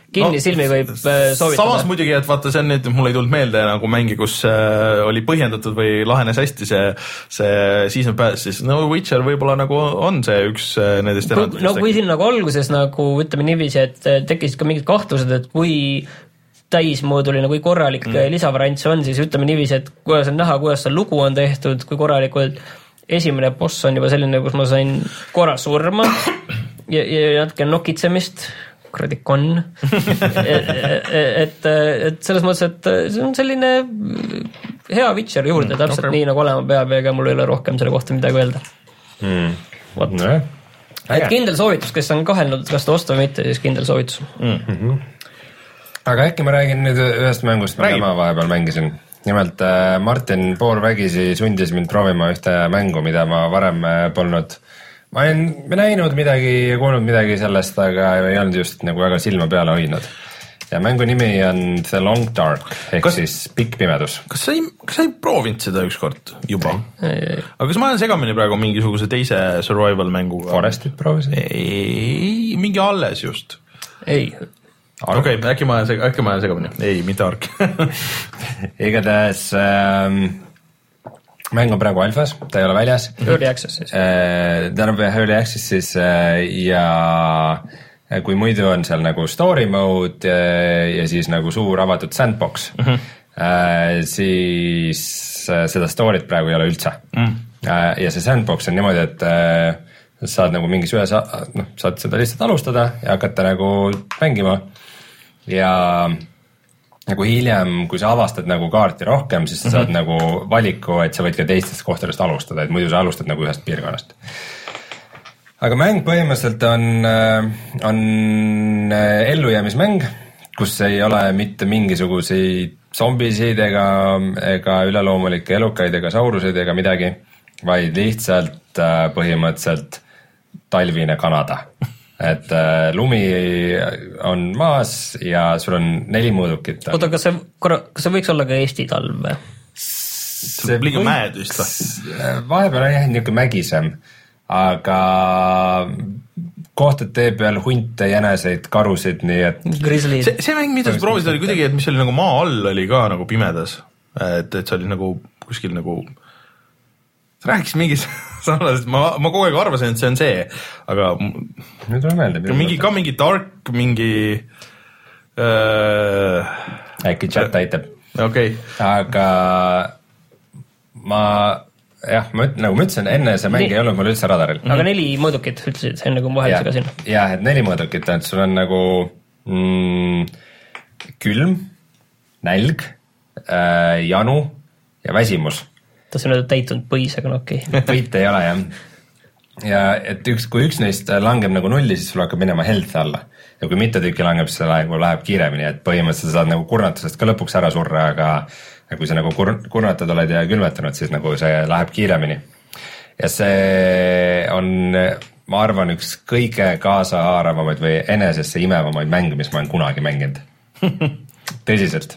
kinni no, silmi võib soovitada. Samas muidugi, et vaata, see on nüüd, mul ei tulnud meelde nagu mängi, kus äh, oli põhjendatud või lahenes hästi see, see season pass, siis no Witcher võib-olla nagu on see üks äh, nendest erandustest. No kui siin nagu alguses nagu ütleme niiviisi, et tekkisid ka mingid kahtlused, et kui täismooduline, kui korralik mm. lisavariant see on, siis ütleme niiviisi, et kuidas on näha, kuidas see lugu on tehtud, kui korralikult esimene boss on juba selline, kus ma sain korra surma ja, ja natuke nokitsemist, kuradi konn. et, et, et selles mõttes, et see on selline hea Witcher juurde mm, täpselt okay. nii, nagu olema peab, ega mul ei ole rohkem selle kohta midagi öelda. Mm. No, et kindel soovitus, kes on kahelnud, kas ta osta või mitte, siis kindel soovitus. Mm-hmm. Aga äkki ma räägin nüüd ühest mängust, mida ma vahepeal mängisin. Nimelt Martin Poorvägisi sundis mind proovima ühte mängu, mida ma varem polnud. Ma olen näinud midagi ja kuulnud midagi sellest, aga ei olnud just nagu väga silma peale hoidnud. Ja mängu nimi on The Long Dark, ehk kas, siis pikk pimedus. Kas sa ei, kas sa ei proovinud seda ükskord juba? Ei, ei. Aga kas ma olen segamini praegu mingisuguse teise survival mänguga? Forestit proovisid? Ei, mingi alles just. Ei. Okei, okay, äkki ma olen seg- äkki ma olen segamini. Ei, mitte Ark. Igatahes ähm, mäng on praegu alfas, ta ei ole väljas. Early access siis. Äh, ta on early access siis äh, ja kui muidu on seal nagu story mode ja, ja siis nagu suur avatud sandbox, mm-hmm. äh, siis äh, seda story't praegu ei ole üldse. Mm. Äh, ja see sandbox on niimoodi, et äh, saad nagu mingis ühes, noh, saad seda lihtsalt alustada ja hakata nagu mängima. Ja nagu hiljem, kui sa avastad nagu kaarti rohkem, siis sa saad mm-hmm. nagu valiku, et sa võid ka teistest kohtadest alustada, et muidu sa alustad nagu ühest piirkonnast. Aga mäng põhimõtteliselt on, on ellujäämismäng, kus ei ole mitte mingisuguseid zombisid ega, ega üleloomulikke elukaid ega sauruseid ega midagi, vaid lihtsalt põhimõtteliselt talvine Kanada. Et äh, lumi on maas ja sul on neli mõõdukit. Oota, kas see, kas see võiks olla ka Eesti talv? See on liiga mäed vist või? Vahepeal on jah niisugune mägisem, aga kohtad tee peal hunte, jäneseid, karusid, nii et... Grizzly. See, see mäng, mida sa proovisid, oli kuidagi, et mis oli nagu maa all, oli ka nagu pimedas. Et, et see oli nagu kuskil nagu... Sa rääkis mingis sarnasest, ma, ma kogu aeg arvasin, et see on see, aga nüüd on meelde, mingi, ka mingi dark, mingi äh, äkki chat aitab. Okay. Aga ma jah, ma, nagu ma ütlesin, enne see mäng ne- ei olnud mul üldse radaril. Aga neli mõõdukit ütlesid, enne kui ma vahel segasin. Jah, et neli mõõdukit, et sul on nagu mm, külm, nälg, äh, janu ja väsimus. Tahtsin öelda täitunud põis, aga no okei. Okay. Võit ei ole, jah. Ja et üks, kui üks neist langeb nagu nulli, siis sul hakkab minema health alla. Ja kui mitte tükki langeb, siis see läheb, läheb kiiremini, et põhimõtteliselt saad nagu kurnatusest ka lõpuks ära surra, aga kui sa nagu kur, kurnatud oled ja külmetanud, siis nagu see läheb kiiremini. Ja see on, ma arvan, üks kõige kaasahaaravamaid või enesesse imevamaid mänge, mis ma olen kunagi mänginud. Tõsiselt.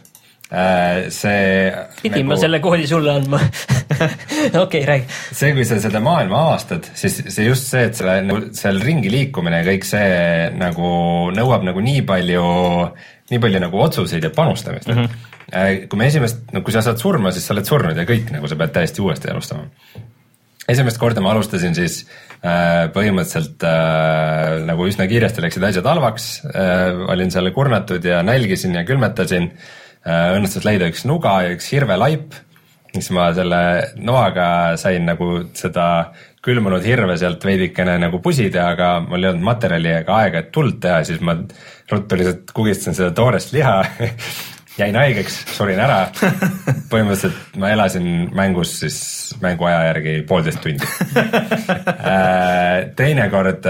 See pidi nagu, ma selle koodi sulle andma. okei, okay, räägi. See, kui sa seda maailma avastad, siis see just see, et selle, nagu, seal ringi liikumine ja kõik see nagu nõuab nagu nii palju, nii palju nagu otsuseid ja panustamist. Mm-hmm. Kui me esimest, no kui sa saad surma, siis sa oled surnud ja kõik, nagu sa pead täiesti uuesti alustama. Esimest korda ma alustasin siis äh, põhimõtteliselt äh, nagu üsna kiiresti läksid asjad halvaks, äh, olin seal kurnatud ja nälgisin ja külmetasin. Õnnestus leida üks nuga ja üks hirvelaip, mis ma selle noaga sain nagu seda külmunud hirve sealt veidikene nagu pusida, aga mul ei olnud materjali ega aega, et tuld teha, siis ma ruttu lihtsalt kugistasin seda toorest liha, jäin haigeks, surin ära. Põhimõtteliselt ma elasin mängus siis mänguaja järgi poolteist tundi. Teine kord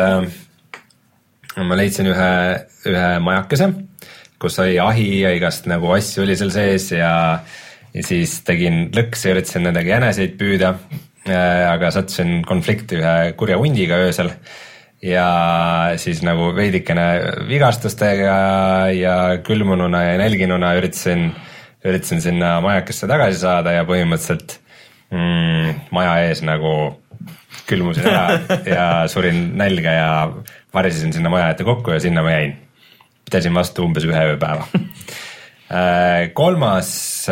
ma leidsin ühe, ühe majakese, kus oli ahi ja igast nagu asju oli seal sees ja, ja siis tegin lõkse ja üritasin nendega jäneseid püüda, aga sattusin konflikti ühe kurja hundiga öösel ja siis nagu veidikene vigastustega ja külmununa ja nälginuna üritasin, üritasin sinna majakesse tagasi saada ja põhimõtteliselt mm, maja ees nagu külmusin ära ja surin nälga ja varisesin sinna maja ette kokku ja sinna ma jäin. tesin vastu umbes ühe ööpäeva. Kolmas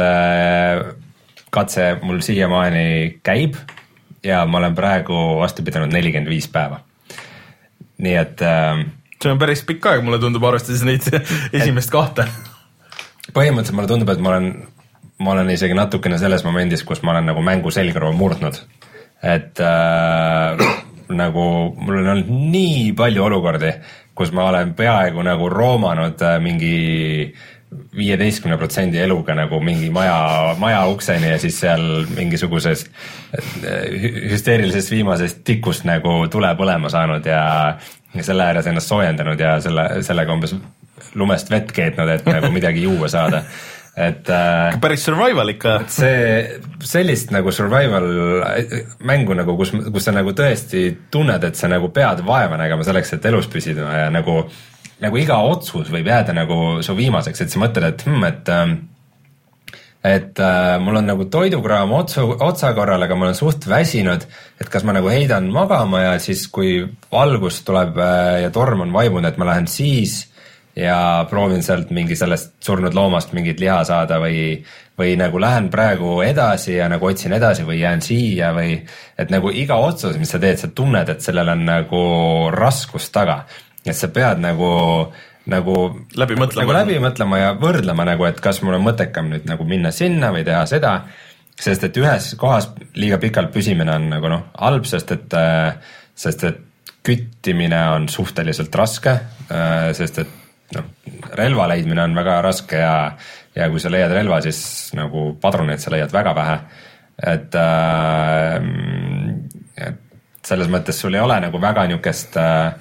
katse mul siiamaani käib ja ma olen praegu vastu pidanud nelikümmend viis päeva. Nii et see on päris pikk aeg, mulle tundub arvestades neid esimest kahte. Põhimõtteliselt mulle tundub, et ma olen, ma olen isegi natukene selles momendis, kus ma olen nagu mängu selgroo murdnud. Et äh, nagu mul on olnud nii palju olukordi, kus ma olen peaaegu nagu roomanud mingi viieteistkümne protsendi eluga nagu mingi maja, maja ukseni ja siis seal mingisuguses hüsteerilisest viimasest tikust nagu tule põlema saanud ja, ja selle ääres ennast soojendanud ja selle, sellega umbes lumest vett keetnud, et nagu midagi juua saada. Et äh, päris survival ikka. See, sellist nagu survival mängu nagu, kus, kus sa nagu tõesti tunned, et sa nagu pead vaeva nägema selleks, et elus püsida ja nagu, nagu iga otsus võib jääda nagu su viimaseks, et sa mõtled, et hmm, et et äh, mul on nagu toidukraam otsu, otsa korral, aga ma olen suht väsinud, et kas ma nagu heidan magama ja siis kui valgus tuleb äh, ja torm on vaibunud, et ma lähen siis ja proovin sealt mingi sellest surnud loomast mingit liha saada või, või nagu lähen praegu edasi ja nagu otsin edasi või jään siia või et nagu iga otsus, mis sa teed, sa tunned, et sellel on nagu raskus taga, et sa pead nagu nagu läbi mõtlema, nagu läbi mõtlema ja võrdlema nagu, et kas mul on mõttekam nüüd nagu minna sinna või teha seda, sest et ühes kohas liiga pikalt püsimine on nagu noh, halb, sest et sest et küttimine on suhteliselt raske, sest et noh, relva leidmine on väga raske ja, ja kui sa leiad relva, siis nagu padruneid sa leiad väga vähe. Et, äh, et selles mõttes sul ei ole nagu väga niukest äh,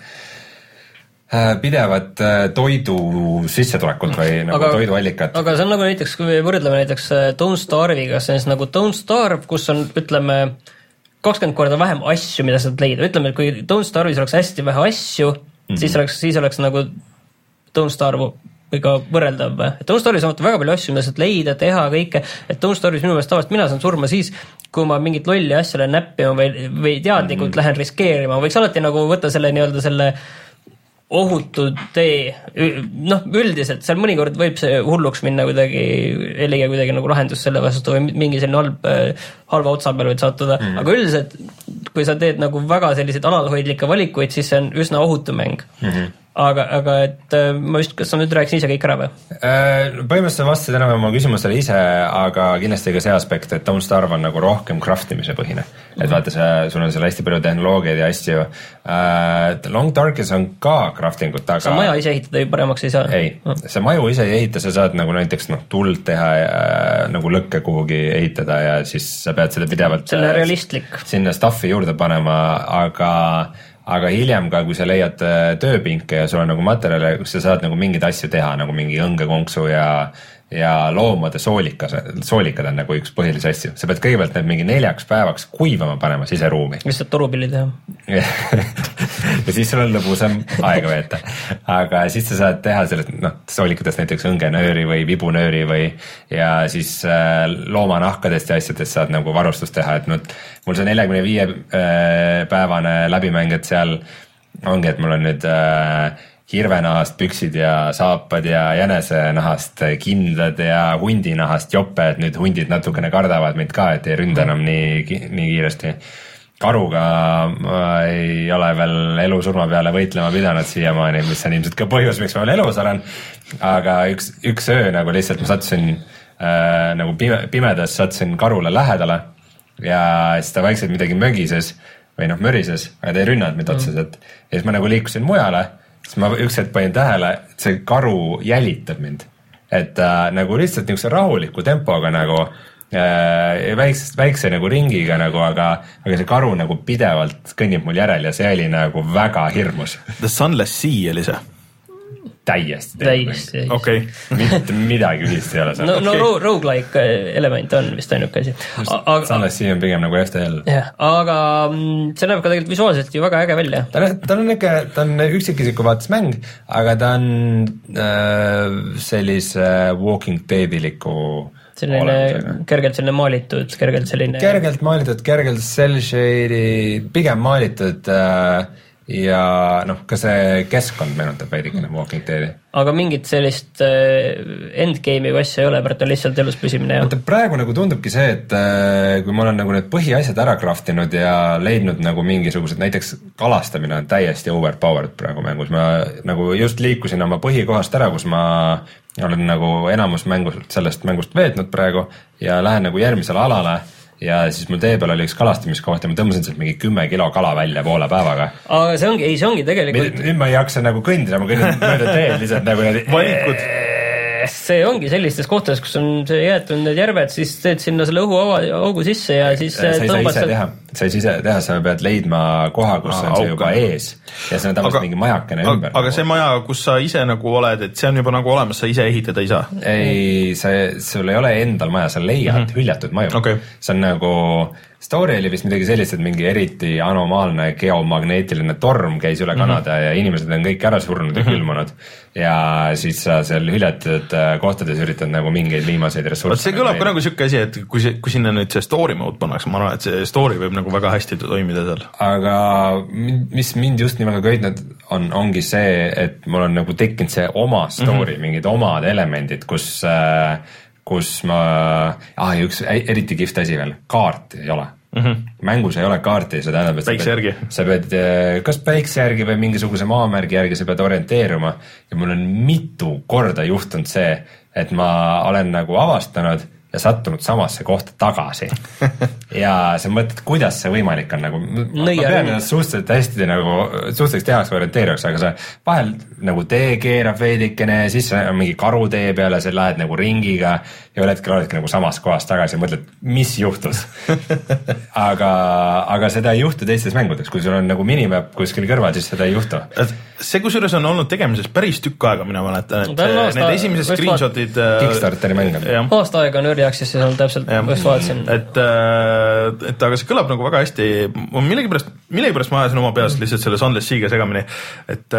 pidevat toidu sissetulekut või nagu aga, toiduallikat. Aga see on nagu näiteks, kui me võrdleme näiteks Don't Starve'iga, see on siis nagu Don't Starve, kus on, ütleme, kakskümmend korda vähem asju, mida sa leida. Ütleme, et kui Don't Starve'is oleks hästi vähe asju, mm-hmm. siis oleks, siis oleks nagu Don't Starve või ka võrreldav. Don't Starve'is on väga palju asju, mida saad leida, teha, kõike. Et Don't Starve'is minu meelest tavaliselt mina saan surma siis, kui ma mingit lolli asja lähen näppima või, või teadlikult mm-hmm. lähen riskeerima. Võiks alati nagu võtta selle nii-öelda selle ohutu tee. Noh, üldiselt seal mõnikord võib see hulluks minna kuidagi, Eliga kuidagi nagu lahendus selle vastu või mingi selline halb, halva otsa peal võid sattuda. Mm. Aga üldiselt, kui sa teed nagu väga selliseid analhoidlikke valikuid, siis see on üsna ohutu mäng. Mm-hmm. Aga, aga et ma just, kas sa nüüd rääkisin ise kõik ära või? Põhimõtteliselt vastasid enam oma küsimusele ise, aga kindlasti ka see aspekt, et Don't Starve on nagu rohkem craftimise põhine. Et vaata, see, sul on seal hästi palju tehnoloogiaid ja hästi ju. Long Darkis on ka craftingut, aga sa maja ise ehitada ju paremaks ei saa? Ei, see maju ise ei ehita, sa saad nagu näiteks noh, tuld teha ja nagu lõkke kuhugi ehitada ja siis sa pead seda pidevalt see on realistlik. Sinna stuffi juurde panema, aga aga hiljem ka, kui sa leiad tööpinke ja sul on nagu materjale, kus sa saad nagu mingeid asju teha, nagu mingi õngekonksu ja, ja loomade soolikas, soolikad on nagu üks põhilisi asju. Sa pead kõigepealt need mingi neljaks päevaks kuivama panema siseruumi. Mis saad torupilli teha? ja siis sul on lõbusam aega veeta. Aga siis sa saad teha sellest, noh, soolikatest näiteks õngenööri või vibunööri või ja siis äh, loomanahkadest ja asjadest saad nagu varustust teha, et nüüd mul see nelikümmend viie äh, päevane läbimäng, et seal ongi, et mul on nüüd äh, hirvenahast püksid ja saapad ja jänesenahast kindlad ja hundinahast joppe, et nüüd hundid natukene kardavad mind ka, et ei ründa enam nii, nii kiiresti. Karuga ma ei ole veel elu surma peale võitlema pidanud siiamaani, mis on ilmselt ka põhjus, miks ma veel elus olen, aga üks, üks öö nagu lihtsalt ma sattusin äh, nagu pime, pimedas sattusin karule lähedale ja siis ta vaikselt midagi mögises või noh, mörises, aga ta ei rünnanud mind otseselt. Ja siis ma nagu liikusin mujale, siis ma üks hetk panin tähele, et see karu jälitab mind. Et äh, nagu lihtsalt niisuguse rahuliku tempoga nagu äh, väikse, väikse nagu ringiga nagu, aga, aga see karu nagu pidevalt kõnnib mul järel ja see oli nagu väga hirmus. The Sunless Sea oli see? Täiesti. Täiesti. Okay. Mitte midagi ühist ei ole seal. No, no okay. roguelike element on vist ainuke asi. Sunless Sea on pigem nagu F T L. Jah, aga see näeb ka tegelikult visuaalselt ju väga äge välja. Ta, ta on ikka, ta on üksikisiku vaates mäng, aga ta on äh, sellise Walking Deadiliku selline olemusega. Kergelt selline maalitud, kergelt selline kergelt maalitud, kergelt cell shaded, pigem maalitud äh, ja noh, ka see keskkond meenutab veidikene Walking Deadi. Aga mingit sellist endgame'i asja ei ole, praegu on lihtsalt elus püsimine. Ja praegu nagu tundubki see, et kui ma olen nagu need põhiasjad ära craftinud ja leidnud nagu mingisugused, näiteks kalastamine on täiesti overpowered praegu mängus, ma nagu just liikusin oma põhikohast ära, kus ma olen nagu enamus mängust, sellest mängust veetnud praegu ja lähen nagu järgmisele alale ja siis mul tee peal oli üks kalastamiskoht ja ma tõmbasin sealt mingi kümme kilo kala välja poole päevaga. Aga see ongi, ei see ongi tegelikult... Nüüd ma ei jaksa nagu kõndida, ma kõndin mööda teed lihtsalt nagu need valikud. See ongi sellistes kohtades, kus on see jäetud need järved, siis teed sinna selle õhuaugu sisse ja siis sa ei saa ise teha, sa ei saa ise teha, sa pead leidma koha, kus Aa, on see juba ees ja see on tavaliselt mingi majakene aga, ümber. Aga nagu. See maja, kus sa ise nagu oled, et see on juba nagu olemas, sa ise ehitada ei saa? Ei, see, sul ei ole endal maja, sa leiad mm -hmm. hüljatud maju okay. See on nagu... Story oli vist midagi sellist, et mingi eriti anomaalne geomagneetiline torm käis üle Kanada mm -hmm. ja inimesed on kõik ära surnud ja külmunud ja siis sa seal hüljatud kohtades üritad nagu mingeid viimaseid ressursse. See kõlab ka nagu siuke asi, et kui, see, kui sinna nüüd see story mode pannakse, ma arvan, et see story võib nagu väga hästi toimida seal. Aga mis mind just nii väga köitnud on, ongi see, et mul on nagu tekkinud see oma story mm, -hmm. mingid omad elemendid, kus äh, kus ma, ah ja üks eriti kihvt asi veel, kaarti ei ole mm. -hmm. Mängus ei ole kaarti, see tähendab, et päikse järgi. Sa pead, kas päikse järgi või mingisuguse maamärgi järgi sa pead orienteeruma ja mul on mitu korda juhtunud see, et ma olen nagu avastanud ja sattunud samasse kohta tagasi. Ja sa mõtled, kuidas see võimalik on nagu, ma, ma pean ennast suhteliselt hästi nagu, suhteliselt tehaks orienteeriks, aga sa vahel nagu tee keerab veidikene ja siis on mingi karu tee peale, sa lähed nagu ringiga ja ühel hetkel oledki nagu samas kohas tagasi ja mõtled, mis juhtus. aga, aga seda ei juhtu teistes mängudeks, kui sul on nagu minimap kuskil kõrval, siis seda ei juhtu. See kusjuures on olnud tegemises päris tükk aega, mina mäletan, et no, need esimesed screenshotid Kickstarteri mäng on. Aasta aega on early access ja see on täpselt, kus vaatasin. Et, et aga see kõlab nagu väga hästi, millegipärast, millegipärast ma ajasin oma peast lihtsalt selle Sunless Seaga segamini, et,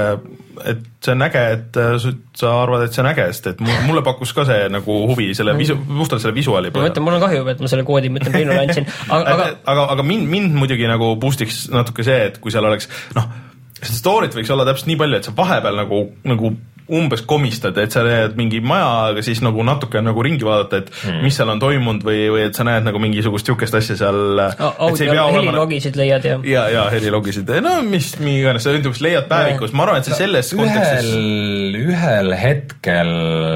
et see on äge, et sa arvad, et see on äge, sest et mulle pakkus ka see nagu huvi, selle visu, puhtalt selle visuaali põhjal. Ma mõtlen, mul on kahju, et ma selle koodi mõtlen Priinule andsin. Aga, aga, aga, aga mind, mind muidugi nagu boostiks natuke see, et kui seal oleks, noh, seda story't võiks olla täpselt nii palju, et sa vahepeal nagu, nagu umbes komistad, et sa näed mingi maja, aga siis nagu natuke nagu ringi vaadata, et hmm. mis seal on toimunud või, või et sa näed nagu mingisugust jukest asja seal. Audio, helilogisid leiad ja. Ja, ja helilogisid, no mis, mis iganes, sa üldus leiad päevikus, ma arvan, et see selles ühel, kontekstis. Ühel hetkel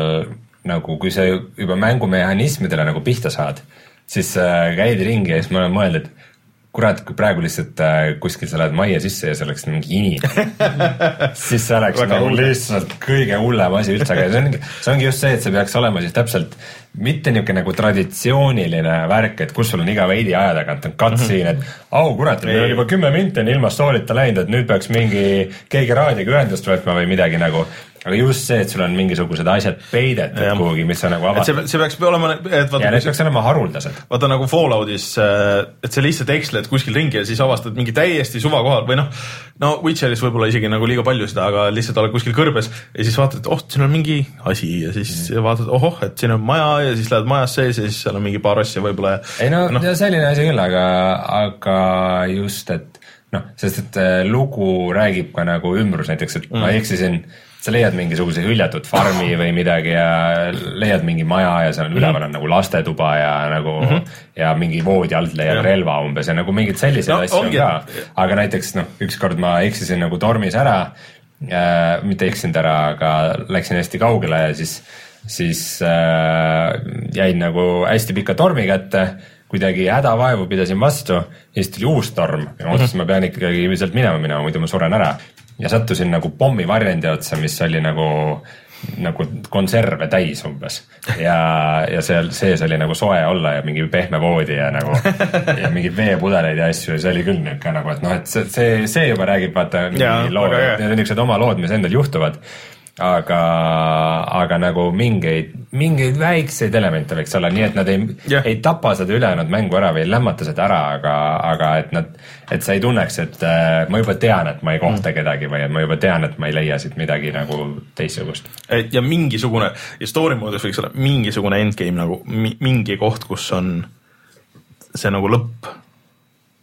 nagu, kui sa juba mängumehhanismidele nagu pihta saad, siis käid ringi ja siis ma olen mõelnud, et kurat, kui praegu lihtsalt äh, kuskil sa lähed majja sisse ja see oleks mingi inimene, siis see oleks nagu lihtsalt kõige hullem asi üldse, aga see ongi, see ongi just see, et see peaks olema siis täpselt mitte niisugune nagu traditsiooniline värk, et kus sul on iga veidi aja tagant on cutscene, et au kurat, meil on juba kümme minti on ilma story'ta läinud, et nüüd peaks mingi keegi raadiga ühendust võtma või midagi nagu, aga just see, et sul on mingisugused asjad peidetud ja. Kuhugi, mis on nagu avastatud. See, see peaks olema, et vaata, ja need peaks olema haruldased. Vaata nagu Falloutis, et sa lihtsalt eksled kuskil ringi ja siis avastad mingi täiesti suva kohal või noh, no Witcheris võib-olla isegi nagu liiga palju seda, aga lihtsalt oled kuskil kõrbes ja siis vaatad, et oh, siin on mingi asi ja siis mm. vaatad, ohoh, et siin on maja ja siis lähed majas sees ja siis seal on mingi paar asja võib-olla. Ei no, no. selline asi küll, aga, aga just, et noh, sest et lugu räägib ka nagu ümbrus näiteks, et mm. ma eksisin, sa leiad mingisuguse hüljatud farmi või midagi ja leiad mingi maja ja seal on mm-hmm. üleval on nagu lastetuba ja nagu mm-hmm. ja mingi voodi alt leiad ja. Relva umbes ja nagu mingid sellised no, asju on ka. Aga näiteks noh, ükskord ma eksisin nagu tormis ära, äh, mitte eksinud ära, aga läksin hästi kaugele ja siis, siis äh, jäin nagu hästi pika tormi kätte, kuidagi hädavaevu pidasin vastu ja siis tuli uus torm ja ma otsustasin, ma pean ikkagi sealt minema minema, muidu ma suren ära. Ja sattusin nagu pommivarjendi otsa, mis oli nagu, nagu konserve täis umbes. Ja, ja seal sees oli nagu soe olla ja mingi pehme voodi ja nagu ja mingi veepudeleid ja asju ja see oli küll niisugune nagu, et noh, et see, see, see juba räägib vaata mingi ja, lood, need on niisugused oma lood, mis endal juhtuvad. Aga, aga nagu mingeid, mingeid väikseid elemente võiks olla, nii et nad ei, yeah. ei tapa seda ülejäänud mängu ära või ei lämmata seda ära, aga, aga et nad, et sa ei tunneks, et äh, ma juba tean, et ma ei kohta mm. kedagi või et ma juba tean, et ma ei leia siit midagi nagu teistsugust. Ja mingisugune, ja story moodus võiks olla mingisugune endgame nagu mingi koht, kus on see nagu lõpp.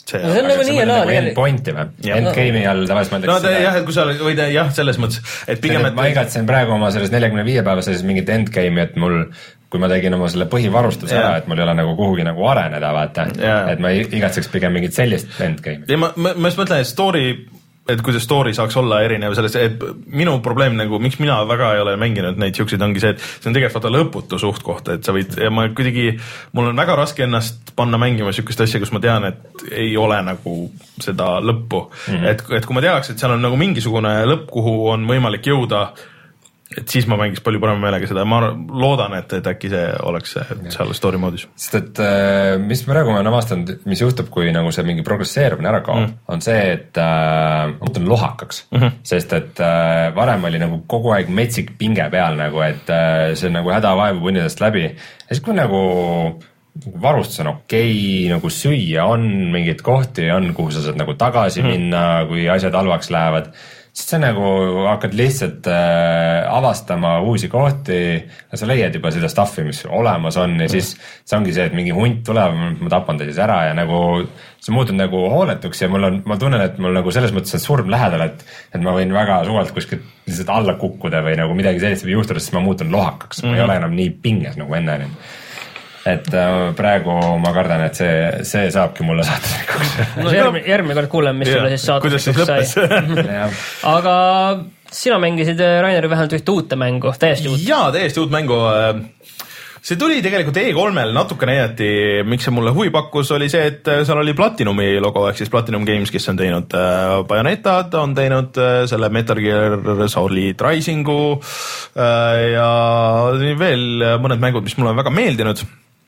see no, see on nagu nii ja naa. Endpointi või? Endgame'i all tavaliselt mõeldakse. No ta, jah, et kui sa oled, või ta, jah, selles mõttes, et pigem, et ma igatsen praegu oma selles neljakümne viie päeva selles mingit endgame'i, et mul, kui ma tegin oma selle põhivarustuse ära, et mul ei ole nagu kuhugi nagu areneda, vaata, et ma igatseks pigem mingit sellist endgame'i. Ja ma, ma, ma just mõtlen, et story, et kuidas story saaks olla erinev sellest, et minu probleem nagu, miks mina väga ei ole mänginud neid siukseid, ongi see, et see on tegelikult vaata lõputu suhtkoht, et sa võid, ja ma kuidagi, mul on väga raske ennast panna mängima siukest asja, kus ma tean, et ei ole nagu seda lõppu. Mm-hmm. Et, et kui ma teaks, et seal on nagu mingisugune lõpp, kuhu on võimalik jõuda, et siis ma mängiks palju parema meelega seda, ma loodan, et, et äkki see oleks seal story moodis. Sest et mis praegu ma olen avastanud, mis juhtub, kui nagu see mingi progresseerumine ära kaob, mm. on see, et äh, ma mõtlen lohakaks, mm-hmm. sest et äh, varem oli nagu kogu aeg metsik pinge peal nagu, et äh, see nagu hädavaevu punnidest läbi ja siis kui nagu varustus on okei okay,, nagu süüa on, mingeid kohti on, kuhu sa saad nagu tagasi mm. minna, kui asjad halvaks lähevad, siis sa nagu hakkad lihtsalt äh, avastama uusi kohti ja sa leiad juba seda stuffi, mis olemas on ja mm. siis see ongi see, et mingi hunt tuleb, ma tapan ta siis ära ja nagu see muutub nagu hooletuks ja mul on, ma tunnen, et mul nagu selles mõttes on surm lähedal, et, et ma võin väga suvalt kuskilt lihtsalt alla kukkuda või nagu midagi sellist või juhtuda, sest ma muutun lohakaks mm., ma ei ole enam nii pinges nagu enne. Et äh, praegu ma kardan, et see, see saabki mulle saatuseks. No järgmine, järgmine kord kuuleme, mis sulle siis saatuseks sai. Aga sina mängisid, Raineri, vähemalt ühte uute mängu, täiesti uut. Jaa, täiesti uut mängu. See tuli tegelikult E kolmel natuke näidati, miks see mulle huvi pakkus, oli see, et seal oli Platinumi logo, ehk siis Platinum Games, kes on teinud Bajonetad, on teinud selle Metal Gear Solid Risingu ja veel mõned mängud, mis mulle on väga meeldinud.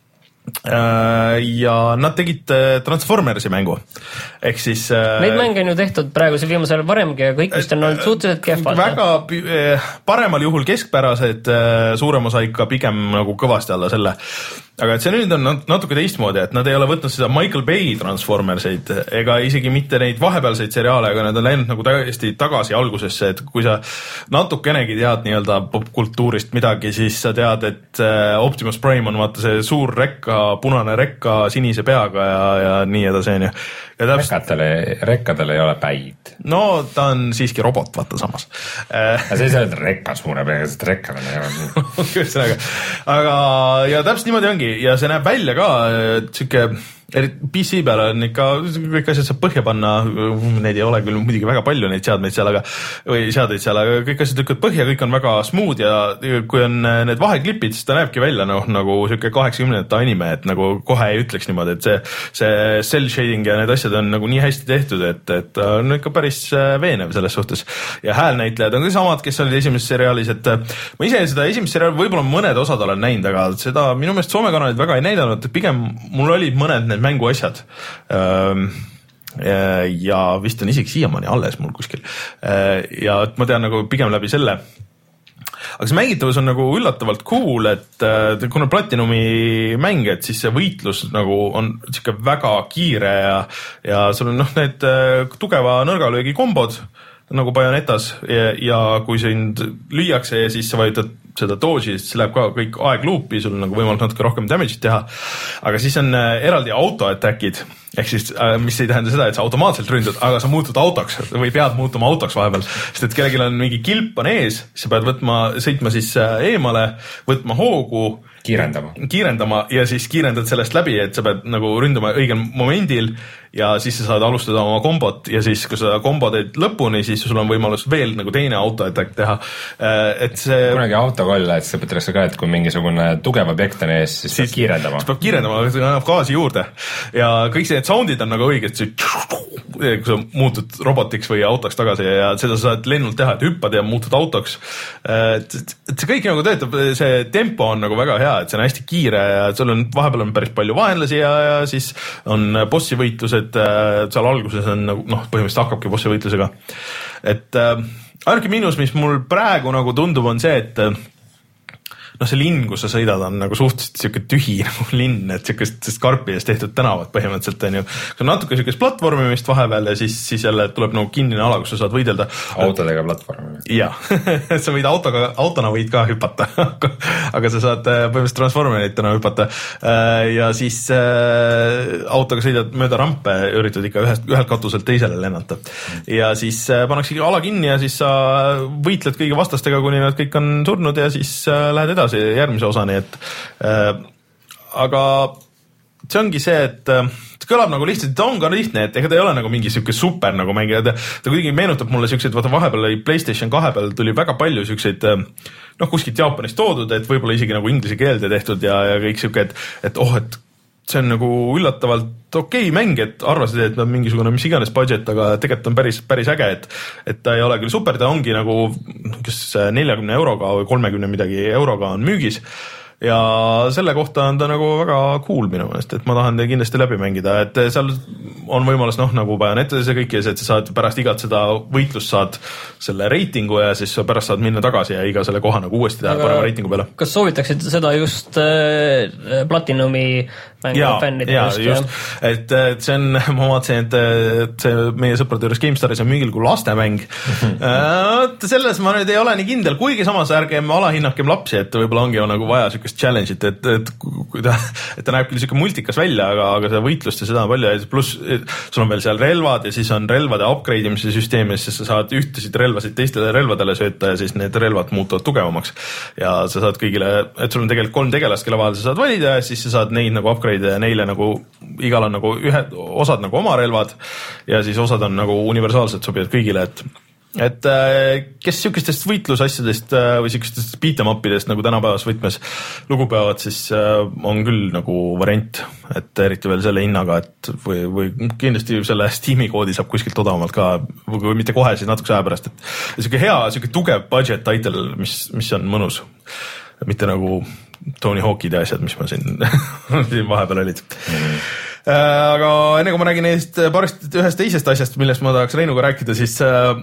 Ja nad tegid Transformersi mängu. Ehk siis neid mänge on ju tehtud praeguse viimasel varemgi ja kõik vist on olnud suhteliselt kehvad. Väga paremal juhul keskpärased, suurem osa ikka pigem nagu kõvasti alla selle. Aga et see nüüd on natuke teistmoodi, et nad ei ole võtnud seda Michael Bay Transformerseid ega isegi mitte neid vahepealseid seriaale, aga nad on läinud nagu täiesti tagasi algusesse, et kui sa natukenegi tead nii-öelda popkultuurist midagi, siis sa tead, et Optimus Prime on vaata see suur rekka, punane rekka sinise peaga ja, ja nii edasi on ju. Rekkadel, rekkadel ei ole päid. No ta on siiski robot, vaata samas. Ja see ei saa öelda rekka suure peaga, sest rekkadel ei ole. Ühesõnaga. Aga ja täpselt niimoodi ongi ja see näeb välja ka siuke P C peale on ikka kõik asjad saab põhja panna, neid ei ole küll muidugi väga palju neid seadmeid seal, aga või seadeid seal, aga kõik asjad lükkavad põhja, kõik on väga smooth ja kui on need vaheklipid, siis ta näebki välja noh, nagu siuke kaheksakümnendate anime, et nagu kohe ei ütleks niimoodi, et see, see cell shading ja need asjad on nagu nii hästi tehtud, et, et on ikka päris veenev selles suhtes. Ja häälnäitlejad on ka samad, kes olid esimeses seriaalis, et ma ise seda esimest seriaali võib-olla mõned osad olen näinud, aga seda minu meelest Soome kanalid väga ei näidanud, pigem mul olid mõned need mänguasjad ja vist on isegi siiamaani alles mul kuskil ja ma tean nagu pigem läbi selle. Aga see mängitavus on nagu üllatavalt cool, et kuna Platinumi mäng, et siis see võitlus nagu on siuke väga kiire ja, ja sul on noh need tugeva nõrgalöögi kombod nagu Bajonetas ja, ja kui sind lüüakse ja siis sa vajutad seda dooži, siis läheb ka kõik aeg luupi, sul on nagu võimalik natuke rohkem damage'it teha, aga siis on eraldi auto-attack'id, ehk siis mis ei tähenda seda, et sa automaatselt ründad, aga sa muutud autoks või pead muutuma autoks vahepeal, sest et kellelgi on mingi kilp on ees, sa pead võtma, sõitma siis eemale, võtma hoogu, kiirendama. kiirendama ja siis kiirendad sellest läbi, et sa pead nagu ründama õigel momendil ja siis sa saad alustada oma kombot ja siis kui sa kombo teed lõpuni, siis sul on võimalus veel nagu teine auto-attack teha, et see kunagi autokoll, et see õpetakse ka, et kui mingisugune tugev objekt on ees, siis, siis peab kiirendama. Siis peab kiirendama, see annab gaasi juurde ja kõik see soundid on nagu õiged, kui sa muutud robotiks või autoks tagasi ja seda sa saad lennult teha, et hüppad ja muutud autoks, et see kõik nagu töötab, see tempo on nagu väga hea, et see on hästi kiire ja sul on vahepeal on päris palju vaenlasi ja, ja siis on bossi võitlused, seal alguses on nagu, noh, põhimõtteliselt hakkabki bossi võitlusega. Et äh, ainuke miinus, mis mul praegu nagu tundub, on see, et noh, see linn, kus sa sõidad, on nagu suhteliselt siuke tühi nagu linn, et siukest karpidest tehtud tänavad põhimõtteliselt on ju. See on natuke siukest platvormimist vahepeal ja siis, siis jälle tuleb nagu kinnine ala, kus sa saad võidelda. Autodega platvormimist. Jah, sa võid autoga, autona võid ka hüpata, aga sa saad põhimõtteliselt transformeritena hüpata ja siis autoga sõidad mööda rampe, üritad ikka ühest, ühelt katuselt teisele lennata. Ja siis pannakse ala kinni ja siis sa võitled kõigi vastastega, kuni nad kõik on surnud ja siis lähed edasi järgmise osani, et äh, aga see ongi see, et äh, see kõlab nagu lihtsalt, ta on ka lihtne, et ega ta ei ole nagu mingi siuke super nagu mängija, ta, ta kuidagi meenutab mulle siukseid, vaata vahepeal oli PlayStation kahe peal tuli väga palju siukseid äh, noh, kuskilt Jaapanist toodud, et võib-olla isegi nagu inglise keelde tehtud ja, ja kõik siuke, et, et oh, et see on nagu üllatavalt okei okay mäng, et arvasid, et on mingisugune mis iganes budget, aga tegelikult on päris, päris äge, et, et ta ei ole küll super, ta ongi nagu kas neljakümne euroga või kolmekümne midagi euroga on müügis ja selle kohta on ta nagu väga cool minu meelest, et ma tahan ta kindlasti läbi mängida, et seal on võimalus noh, nagu Bayonettades ja kõik ja see, et sa saad pärast igat seda võitlust saad selle reitingu ja siis sa pärast saad minna tagasi ja iga selle koha nagu uuesti teha parema reitingu peale. Kas soovitaksid seda just äh, Platinumi ja, ja just, just. Et, et see on, ma vaatasin, et, et see meie sõprade juures GameStaris on müügil kui lastemäng. Selles ma nüüd ei ole nii kindel, kuigi samas ärgem alahinnakem lapsi, et võib-olla ongi nagu vaja sükest challenge'it, et, et, kui ta, et ta näeb küll siuke multikas välja, aga, aga seda võitlust ja seda on palju ja pluss sul on veel seal relvad ja siis on relvade upgrade imise süsteem ja siis sa saad ühtesid relvasid teistele relvadele sööta ja siis need relvad muutuvad tugevamaks ja sa saad kõigile, et sul on tegelikult kolm tegelast, kelle vahel sa saad valida ja siis sa saad neid nagu upgrade ja neile nagu igal on nagu ühe, osad nagu oma relvad ja siis osad on nagu universaalselt sobivad kõigile, et et kes siukestest võitlusasjadest või siukestest beat-em-upidest nagu tänapäevas võtmes lugu peavad, siis on küll nagu variant, et eriti veel selle hinnaga, et või, või kindlasti selle Steam'i koodi saab kuskilt odavamalt ka, või mitte kohe, siis natukese aja pärast, et siuke hea, siuke tugev budget title, mis, mis on mõnus, mitte nagu Tony Hawk'id ja asjad, mis ma siin, siin vahepeal olid mm. Aga enne kui ma räägin neist parist ühest teisest asjast, millest ma tahaks Reinuga rääkida, siis äh,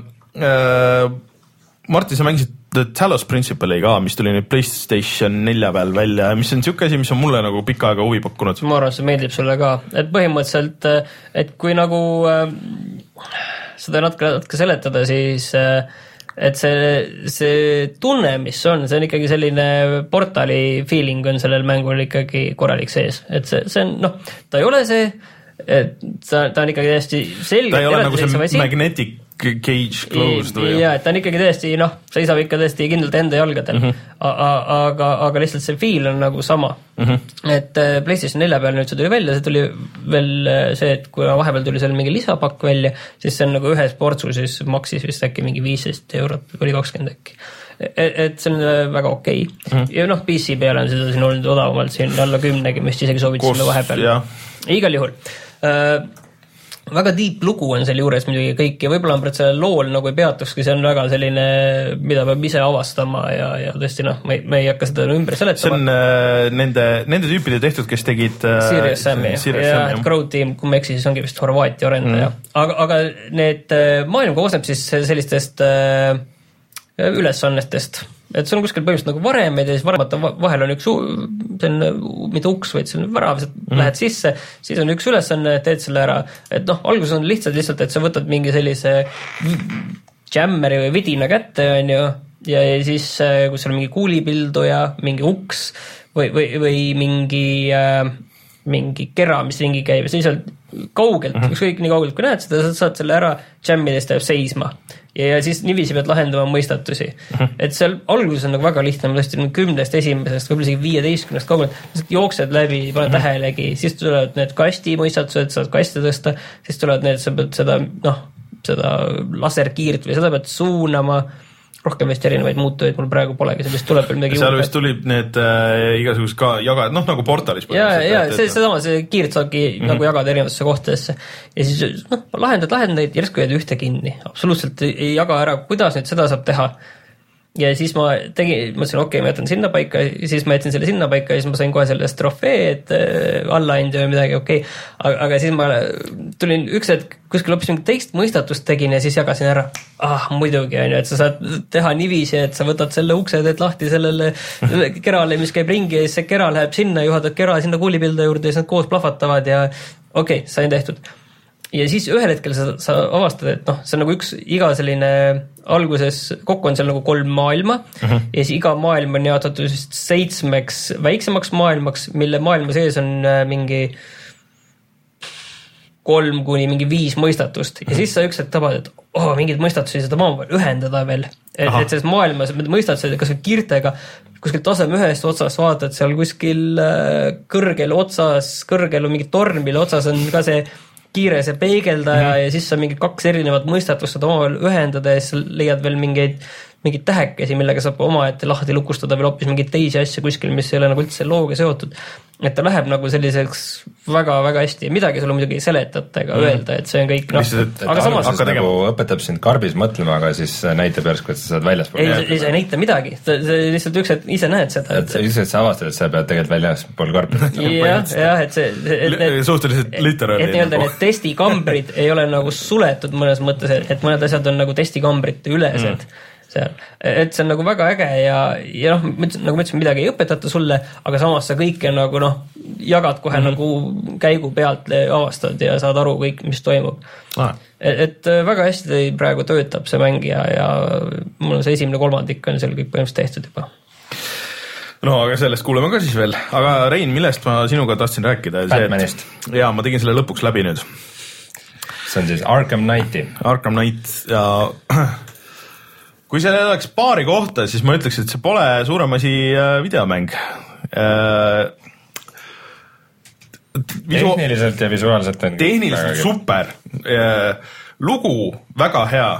Martin, sa mängisid The Talos Principle'i ka, mis tuli nüüd PlayStation nelja peal välja, mis on siuke asi, mis on mulle nagu pikka aega huvi pakkunud. Ma arvan, see meeldib sulle ka, et põhimõtteliselt, et kui nagu äh, seda natuke, natuke seletada, siis äh, et see, see tunne, mis on, see on ikkagi selline portali feeling on sellel mängul ikkagi korralik sees, et see, see on, noh, ta ei ole see, et ta, ta on ikkagi täiesti selge. Ta ei ole nagu see asi. Magnetic cage closed või? Jaa, et ta on ikkagi tõesti, noh, seisab ikka tõesti kindlalt enda jalgadel, mm -hmm. aga, aga lihtsalt see feel on nagu sama. Mm -hmm. Et PlayStation nelja peal nüüd see tuli välja, see tuli veel see, et kui vahepeal tuli seal mingi lisapakk välja, siis see on nagu ühes portsu, siis maksis vist äkki mingi viisteist eurot või kakskümmend äkki. Et see on väga okei okay. mm. -hmm. Ja noh, P C peale on seda siin olnud odavamalt siin alla kümnegi, mis isegi soovitasime vahepeal. Ja. Igal juhul. Äh, väga deep lugu on selle juures muidugi kõik ja võib-olla on praegu sellel lool nagu ei peatukski, see on väga selline, mida peab ise avastama ja, ja tõesti noh, me, me ei hakka seda ümber seletama. See on äh, nende, nende tüüpide tehtud, kes tegid äh, Serious Sam'i ja Crow Team, kui me eksi, siis ongi vist Horvaatia arendaja. Mm. Aga, aga need äh, maailm koosneb siis sellistest äh, ülesannetest, et see on kuskil põhimõtteliselt nagu varemed ja siis varemata vahel on üks, see on mitte uks, vaid see on värav, mm. lähed sisse, siis on üks ülesanne, teed selle ära, et noh, alguses on lihtsalt lihtsalt, et sa võtad mingi sellise jammeri või vidina kätte, on ju, ja siis kus on mingi kuulipilduja, mingi uks või, või, või mingi äh, mingi kera, mis ringi käib ja siis on kaugelt, mm -hmm. ükskõik nii kaugelt kui näed seda, sa saad selle ära, jammidest läheb seisma ja, ja siis niiviisi pead lahendama mõistatusi mm. -hmm. Et seal alguses on nagu väga lihtne, ma tõesti kümnest esimesest, võib-olla isegi viieteistkümnest kaugelt, jooksed läbi, pane mm -hmm. tähelegi, siis tulevad need kasti mõistatused, saad kaste tõsta, siis tulevad need, sa pead seda, noh, seda laserkiirt või seda pead suunama, rohkem vist erinevaid muutujaid mul praegu polegi, see vist tuleb veel midagi seal vist tulid need äh, igasugused ka jagad, noh nagu portalis. Ja, ja see, see sama, see kiirt saabki mm -hmm. nagu jagada erinevatesse kohtadesse ja siis noh, lahendad, lahendad, järsku jääd ühte kinni, absoluutselt ei jaga ära, kuidas nüüd seda saab teha. ja siis ma tegin, mõtlesin, okei okay,, ma jätan sinna paika, siis ma jätsin selle sinna paika ja siis ma sain kohe sellest trofee, et äh, alla andi või midagi, okei okay., aga, aga siis ma tulin üks hetk kuskil hoopis mingi teist mõistatust tegin ja siis jagasin ära. Ah, muidugi on ju, et sa saad teha niiviisi, et sa võtad selle ukse, teed lahti sellele kerale, mis käib ringi ja siis see kera läheb sinna, juhatad kera sinna kuulipilde juurde ja siis nad koos plahvatavad ja okei okay,, sain tehtud. Ja siis ühel hetkel sa, sa avastad, et noh, see on nagu üks iga selline alguses, kokku on seal nagu kolm maailma uh-huh. ja siis iga maailm on jaotatud seitsmeks väiksemaks maailmaks, mille maailma sees on mingi kolm kuni mingi viis mõistatust ja siis sa üks hetk tabad, et oh, mingid mõistatusi seda maamuvahel ühendada veel, et, et selles maailmas mõistatused kas või kiirtega kuskil taseme ühest otsast vaatad seal kuskil kõrgel otsas, kõrgel on mingi torn, mille otsas on ka see kiire see peegeldaja mm-hmm. ja siis sa mingi kaks erinevat mõistatust saad omavahel ühendada ja siis leiad veel mingeid mingid tähekesi, millega saab omaette lahti lukustada veel hoopis mingeid teisi asju kuskil, mis ei ole nagu üldse looga seotud. Et ta läheb nagu selliseks väga-väga hästi. Midagi sulle muidugi ei seletata ega mm. öelda, et see on kõik... No, et, aga samas... Hakka nagu õpetab sind karbis mõtlema, aga siis näitab järsku, et sa saad väljaspool. Ei, ei, ei näita midagi. See lihtsalt üks, et ise näed seda. Et üks, et sa avastad, et sa pead tegelikult väljaspool karbi. jah, jah, et see... Et need, suhteliselt literaali. Et nii-öelda need testikambrid ei ole nagu suletud mõnes mõttes, et mõned asjad on nagu testikambrite ülesed. Mm. Seal. Et see on nagu väga äge ja, ja noh, nagu ma ütlesin, midagi ei õpetata sulle, aga samas sa kõike nagu noh, jagad kohe mm-hmm. nagu käigu pealt avastad ja saad aru kõik, mis toimub. Ah. Et, et väga hästi praegu töötab see mängija ja mul on see esimene kolmandik on seal kõik põhimõtteliselt tehtud juba. No, aga sellest kuuleme ka siis veel. Aga Rein, millest ma sinuga tahtsin rääkida? Batmanist. Jaa, ma tegin selle lõpuks läbi nüüd. See on siis Arkham Knighti. Arkham Knight ja... Kui seal oleks paari kohta, siis ma ütleks, et see pole suurem asi videomäng. Visu... Tehniliselt ja visuaalselt on tehniliselt super. Lugu väga hea.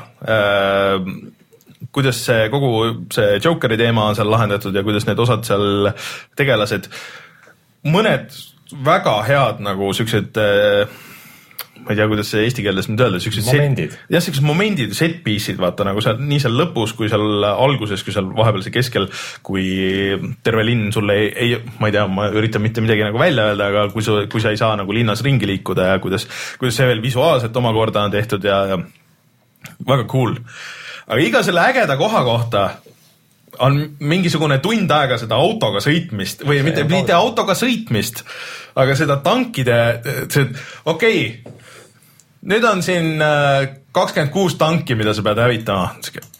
Kuidas see kogu see Jokeri teema on seal lahendatud ja kuidas need osad seal tegelased. Mõned väga head nagu siuksed... ma ei tea, kuidas see eesti keeles nüüd öelda, momendid. Set, jah, sellised momendid, set-piece'id, vaata nagu seal, nii seal lõpus, kui seal alguses, kui seal vahepeal see keskel, kui terve linn sulle ei, ei, ma ei tea, ma üritan mitte midagi nagu välja öelda, aga kui, su, kui sa ei saa nagu linnas ringi liikuda ja kuidas, kuidas see veel visuaalselt omakorda on tehtud ja, ja väga cool. Aga iga selle ägeda koha kohta on mingisugune tund aega seda autoga sõitmist või mitte, mitte autoga sõitmist, aga seda tankide, see, okei, okay, nüüd on siin kakskümmend kuus tanki, mida sa pead hävitama.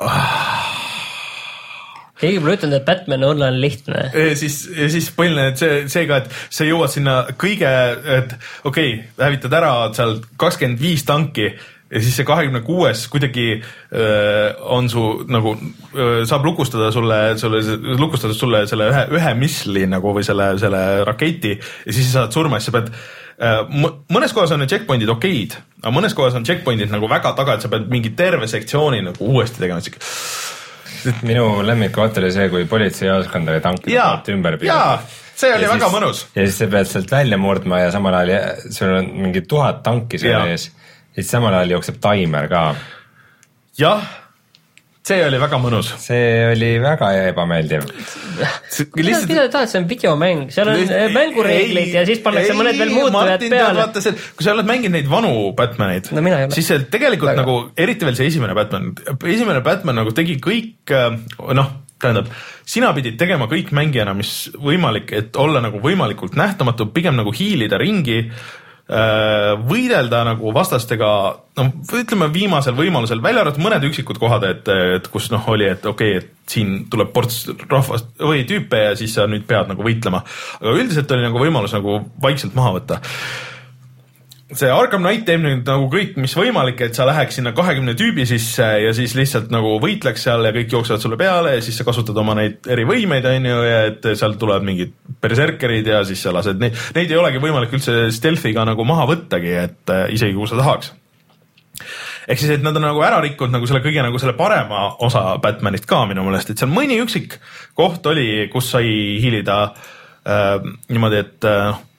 Keegi pole ütelnud, et Batman olla on lihtne. Ja siis, ja siis põhiline, et see, seega, et sa jõuad sinna kõige, et okei, okay, hävitad ära seal kakskümmend viis tanki ja siis see kahekümne kuues kuidagi öö, on su nagu, öö, saab lukustada sulle, sulle, lukustada sulle selle ühe, ühe missli nagu või selle, selle raketi ja siis sa saad surma, siis sa pead mõnes kohas on need checkpointid okeid, aga mõnes kohas on checkpointid nagu väga taga, et sa pead mingi terve sektsiooni nagu uuesti tegema. Minu lemmikoht oli see, kui politseijaoskond oli tankide poolt ümber piirata. Jaa, see oli ja väga siis, mõnus. Ja siis sa pead sealt välja murdma ja samal ajal sul on mingi tuhat tanki seal ees. Ja siis samal ajal jookseb taimer ka. Jah, see oli väga mõnus. See oli väga ebameeldiv. Mida sa tahad, see on videomäng, seal on mängureeglid ja siis pannakse mõned veel muutujad peale. Kui sa oled mänginud neid vanu Batmaneid, no, siis see tegelikult väga. Nagu, eriti veel see esimene Batman, esimene Batman nagu tegi kõik, noh, tähendab, sina pidid tegema kõik mängijana, mis võimalik, et olla nagu võimalikult nähtamatu, pigem nagu hiilida ringi, võidelda nagu vastastega, no ütleme viimasel võimalusel, välja arvatud mõned üksikud kohad, et, et kus noh oli, et okei, okay, et siin tuleb ports rahvast või tüüpe ja siis sa nüüd pead nagu võitlema. Aga üldiselt oli nagu võimalus nagu vaikselt maha võtta. See Arkham Knight teeb nüüd nagu kõik, mis võimalik, et sa läheks sinna kahekümne tüübi sisse ja siis lihtsalt nagu võitleks seal ja kõik jooksevad sulle peale ja siis sa kasutad oma neid eri võimeid, on ju, ja et seal tulevad mingid berserkerid ja siis sa lased neid, neid ei olegi võimalik üldse stealthiga nagu maha võttagi, et isegi kui sa tahaks. Ehk siis, et nad on nagu ära rikkunud nagu selle kõige nagu selle parema osa Batmanist ka minu mõelest, et seal mõni üksik koht oli, kus sai hiilida äh, niimoodi, et äh,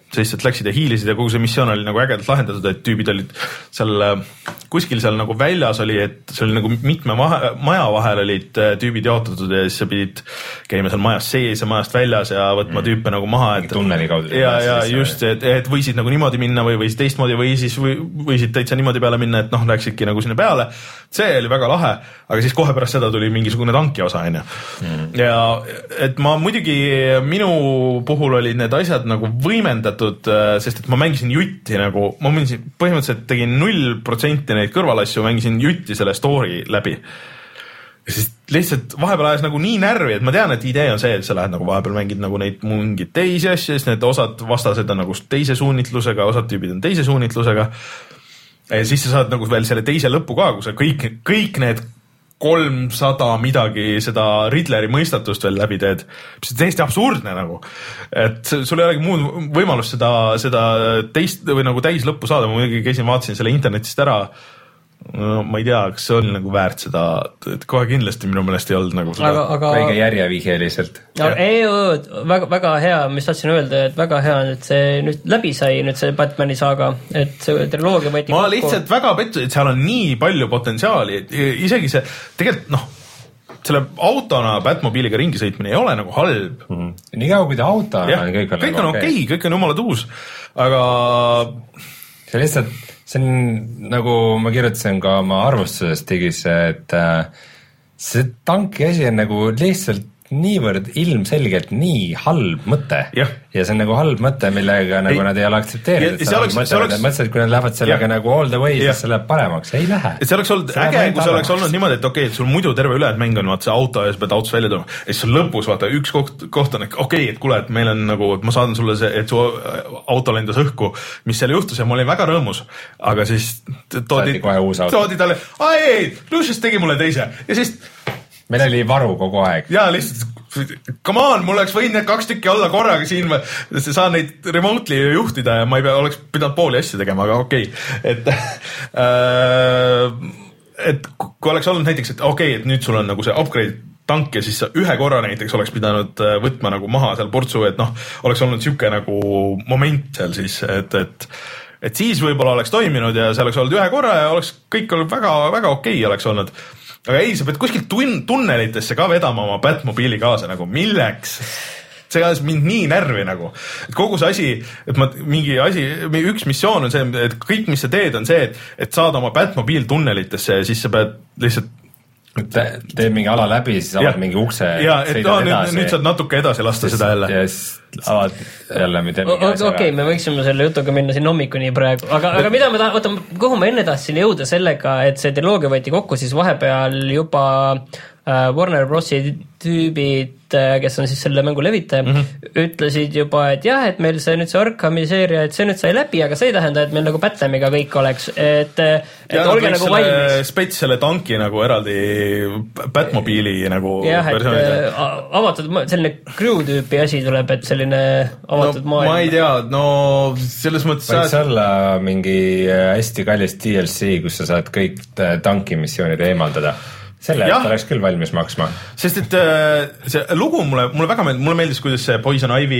sa lihtsalt läksid ja hiilisid ja kogu see missioon oli nagu ägedalt lahendatud, et tüübid olid seal kuskil seal nagu väljas oli, et see oli nagu mitme maja, maja vahel olid tüübid jaotatud ja siis sa pidid käima seal majas sees ja majast väljas ja võtma tüüpe mm. nagu maha, et tunneli kaudu. ja, ja just, et, et võisid nagu niimoodi minna või võisid teistmoodi või siis või, võisid täitsa niimoodi peale minna, et noh, läksidki nagu sinna peale. See oli väga lahe, aga siis kohe pärast seda tuli mingisugune tanki osa, onju. Ja et ma muidugi, minu puhul olid need asjad nagu võimendatud, sest et ma mängisin jutti nagu, ma mängisin, põhimõtteliselt tegin null protsenti neid kõrvalasju, mängisin jutti selle story läbi. Ja siis lihtsalt vahepeal ajas nagu nii närvi, et ma tean, et idee on see, et sa lähed nagu vahepeal mängid nagu neid mingid teisi asju, siis need osad vastased on nagu teise suunitlusega, osad tüübid on teise suunitlusega. Ja siis sa saad nagu veel selle teise lõpu ka, kui sa kõik, kõik need kolmsada midagi seda Riddleri mõistatust veel läbi teed. See on täiesti absurdne nagu. Et sul ei olegi muud võimalust seda, seda teist või nagu täis lõppu saada. Ma muidugi käisin, vaatasin selle internetist ära. No, ma ei tea, kas see oli nagu väärt seda, et kohe kindlasti minu meelest ei olnud nagu seda aga, aga... väike järjevihje lihtsalt. Ei, väga, väga hea, mis tahtsin öelda, et väga hea, et see nüüd läbi sai, nüüd see Batmani saaga, et see triloogia võeti ma kokku. Lihtsalt väga pettu, et seal on nii palju potentsiaali, isegi see tegelikult noh, selle autona Batmobiiliga ringi sõitmine ei ole nagu halb. Mm-hmm. Nii kaua kui ta auto on, kõik on, kõik on okei, okay, kõik on jumalad uus, aga see lihtsalt see on nagu ma kirjutasin ka oma arvustuses digis, et see tanki asi on nagu lihtsalt niivõrd ilmselgelt nii halb mõte ja, ja see on nagu halb mõte, millega nagu ei, nad ei ole aktsepteerinud, et see oleks, mõte, oleks... mõtlesid, et kui nad lähevad sellega ja. Nagu all the way, siis see läheb paremaks, ei lähe. Et see oleks olnud see äge, kui see oleks olnud niimoodi, et okei, okay, et sul muidu terve ülejäänud mäng on vaata see auto ja sa pead autost välja tulema ja siis sul lõpus vaata üks koht, koht on, et okei, okay, et kuule, et meil on nagu, et ma saadan sulle see, et su auto lendas õhku, mis selle juhtus ja ma olin väga rõõmus, aga siis toodi, toodi talle, ei, Lucius tegi mulle teise ja siis meil oli varu kogu aeg. Jaa, lihtsalt, come on, mul oleks võinud need kaks tükki olla korraga siin, saan neid remotely juhtida ja ma ei pea, oleks pidanud pooli asju tegema, aga okei. Okay. Et, äh, et kui oleks olnud näiteks, et okei, okay, et nüüd sul on nagu see upgrade tank ja siis sa ühe korra näiteks oleks pidanud võtma nagu maha seal portsu, et noh, oleks olnud siuke nagu moment seal siis, et, et et siis võib-olla oleks toiminud ja see oleks olnud ühe korra ja oleks kõik olnud väga, väga okei oleks olnud. Aga ei, sa pead kuskilt tun- tunnelitesse ka vedama oma Batmobiili kaasa nagu, milleks? See ajas mind nii närvi nagu, et kogu see asi, et ma mingi asi, üks missioon on see, et kõik, mis sa teed, on see, et, et saada oma Batmobiil tunnelitesse ja siis sa pead lihtsalt teed mingi ala läbi, siis avad mingi ukse ja, et no, nüüd, nüüd saad natuke edasi lasta siis, seda jälle ja siis avad jälle mitte mingi asja okei, me võiksime selle jutuga minna siin hommikuni praegu, aga, aga mida ma tahan, oota, kuhu ma enne tahtsin jõuda sellega, et see triloogia võeti kokku, siis vahepeal juba äh, Warner Brosi tüübid, kes on siis selle mängu levitaja, mm-hmm. ütlesid juba, et jah, et meil see nüüd see Arkhami seeria, et see nüüd sai läbi, aga see ei tähenda, et meil nagu Batmaniga kõik oleks, et, et ja, olge nagu valmis. Spets selle tanki nagu eraldi Batmobiili nagu jah, et avatud, selline crew tüüpi asi tuleb, et selline avatud no, maailm. Ma ei tea, no selles mõttes võiks saad... olla mingi hästi kallis D L C, kus sa saad kõik tankimissioonid eemaldada. Selle eest oleks küll valmis maksma. Sest et see lugu mulle, mulle väga meeldis, mulle meeldis, kuidas see Poison Ivy,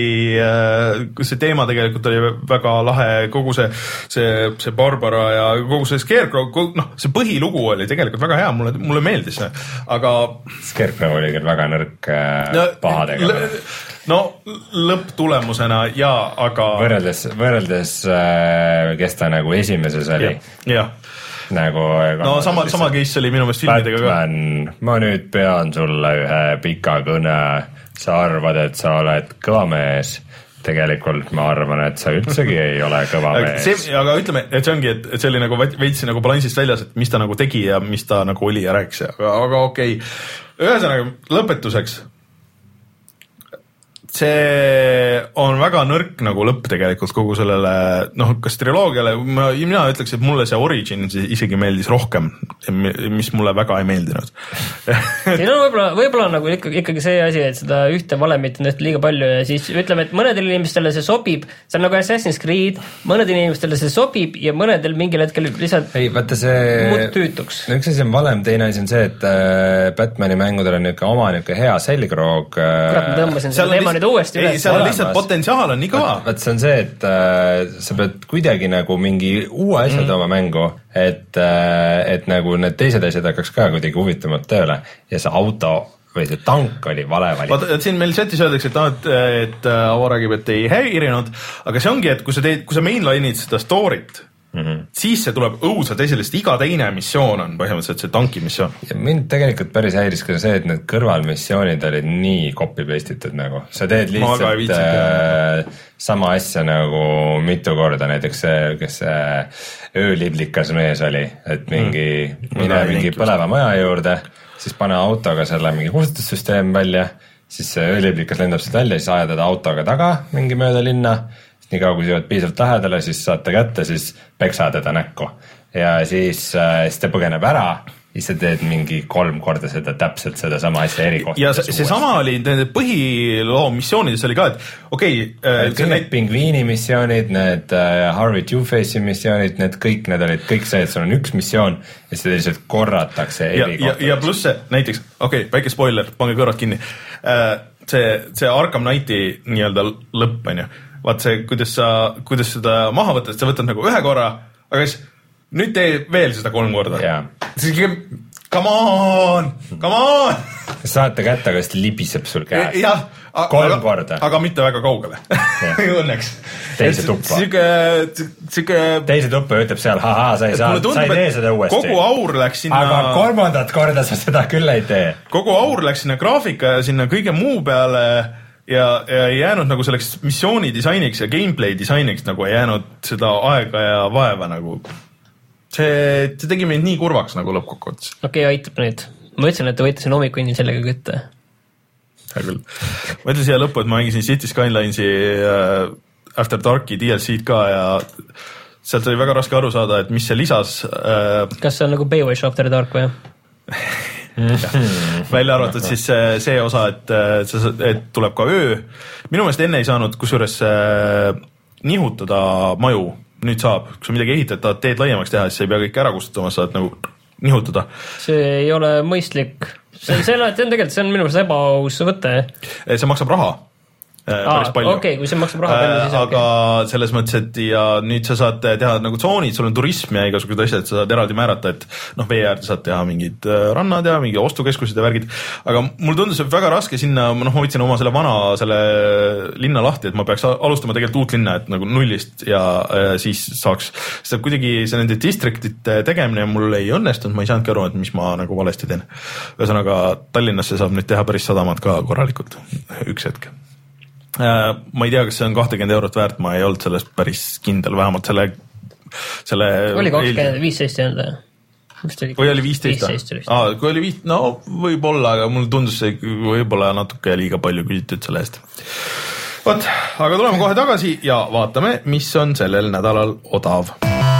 see teema tegelikult oli väga lahe, kogu see, see, see Barbara ja kogu see Scarecrow, noh, see põhilugu oli tegelikult väga hea, mulle, mulle meeldis see, aga... Scarecrow oli küll väga nõrk no, pahadega. No lõpptulemusena ja, aga... Võrreldes, võrreldes kes ta nagu esimeses oli. Jah. Nagu, no sama, sama case oli minu meelest filmidega Batman, ka. Ma nüüd pean sulle ühe pika kõne, sa arvad, et sa oled kõva mees. Tegelikult ma arvan, et sa üldsegi ei ole kõva mees. See, aga ütleme, et see ongi, et see oli nagu veitsi nagu balansist väljas, et mis ta nagu tegi ja mis ta nagu oli ja rääkis. Aga, aga okei. Ühesõnaga, lõpetuseks. See on väga nõrk nagu lõpp tegelikult kogu sellele, noh, kas triloogiale, ma, mina ütleks, et mulle see Origin isegi meeldis rohkem, mis mulle väga ei meeldinud. Siin on võib-olla, võib-olla nagu ikkagi, ikkagi see asi, et seda ühte valemit on tõesti liiga palju ja siis ütleme, et mõnedel inimestele see sobib, see on nagu Assassin's Creed, mõnedel inimestele see sobib ja mõnedel mingil hetkel lihtsalt ei, vaata see muud tüütuks. Üks asi on valem, teine asi on see, et Batmani mängudel on niisugune oma niisugune hea selgroog. Kurat, ma tõmbasin selle teema võid uuesti üles. ei, seal lihtsalt potentsiaal on nii kõva. Vaat see on see, et äh, sa pead kuidagi nagu mingi uue asja tooma mm. mängu, et äh,, et nagu need teised asjad hakkaks ka kuidagi huvitavamalt tööle ja see auto või see tank oli vale valik. Vaata, et siin meil chatis öeldakse, et, et, et avaragibet ei häirinud, aga see ongi, et kui sa teed, kui sa mainline'id seda story't, mm -hmm. siis see tuleb õudselt esile, sest iga teine missioon on põhimõtteliselt see tanki missioon. Ja mind tegelikult päris häiris ka see, et need kõrvalmissioonid olid nii copy-paste itud nagu. Sa teed lihtsalt äh, sama asja nagu mitu korda, näiteks see, kes see ööliblikas mees oli, et mingi mm. mine mingi põleva maja juurde, siis pane autoga selle mingi kustutussüsteem välja, siis see ööliblikas lendab sealt välja, siis ajad teda autoga taga mingi mööda linna, nii kaua kui sa jõuad piisavalt lähedale, siis saate kätte, siis peksa teda näkku ja siis, siis ta põgeneb ära, siis sa teed mingi kolm korda seda täpselt seda sama asja erikohta. Ja see, see sama oli nende põhiloo missioonides oli ka, et okei okay, kõik need pingviini missioonid, need uh, Harvey Two-Face'i missioonid, need kõik, need olid kõik see, et sul on üks missioon ja seda lihtsalt korratakse erikohta. Ja, ja pluss see, näiteks, okei okay,, väike spoiler, pange kõrvad kinni, uh, see, see Arkham Knighti nii-öelda lõpp on ju, vaat see, kuidas sa, kuidas seda maha võtad, sa võtad nagu ühe korra, aga siis nüüd tee veel seda kolm korda. siis come on, come on. saate kätte, aga siis libiseb sul käes. jah, kolm aga, korda. aga mitte väga kaugele. Õnneks. teise tuppa. Siuke, siuke... teise tuppa ütleb seal, haha, sa ei saa, sa ei tee seda uuesti. Kogu aur läks sinna... aga kolmandat korda sa seda küll ei tee. Kogu aur läks sinna graafika ja sinna kõige muu peale... ja, ja ei jäänud nagu selleks missiooni disainiks ja gameplay disainiks nagu ei jäänud seda aega ja vaeva nagu. See, see tegi meid nii kurvaks nagu lõppkokkuvõttes. Okei, okay, aitab nüüd. Ma ütlesin, et te võite siin hommikuinni sellega kütta. Hea küll. Ma ütlen siia lõppu, et ma mängisin City Skylines'i uh, After Darki D L C-d ka ja sealt oli väga raske aru saada, et mis see lisas. Uh... Kas see on nagu Baywatch After Dark või? välja arvatud siis see, see osa, et, et tuleb ka öö. Minu meelest enne ei saanud kusjuures nihutada maju, nüüd saab, kui sa midagi ehitad, tahad teed laiemaks teha, siis ei pea kõik ära kustutama, saad nagu nihutada. See ei ole mõistlik, see, see, on, see on tegelikult, see on minu meelest ebaaus võte. See maksab raha. Aa, okei, okay, kui see maksab raha palju, siis aga okay. Selles mõttes, et ja nüüd sa saad teha nagu tsoonid, sul on turism ja igasugused asjad, sa saad eraldi määrata, et noh, vee äärde saad teha mingid rannad ja mingi ostukeskused ja värgid, aga mul tundus väga raske sinna, noh, ma võtsin oma selle vana selle linna lahti, et ma peaks alustama tegelikult uut linna, et nagu nullist ja, ja siis saaks, sest kuidagi see nende districtite tegemine mul ei õnnestunud, ma ei saanudki aru, et mis ma nagu valesti teen. Ühesõnaga Tallinnasse saab nüüd teha päris sadamat ka korralikult üks hetk. Ma ei tea, kas see on kakskümmend eurot väärt, ma ei olnud sellest päris kindel, vähemalt selle, selle oli kakskümmend viisteist jäänud või oli viisteist? Aa, kui oli viis, no võib-olla, aga mul tundus see võib-olla natuke liiga palju küsitud selle eest. Võt, aga tuleme kohe tagasi ja vaatame, mis on sellel nädalal odav.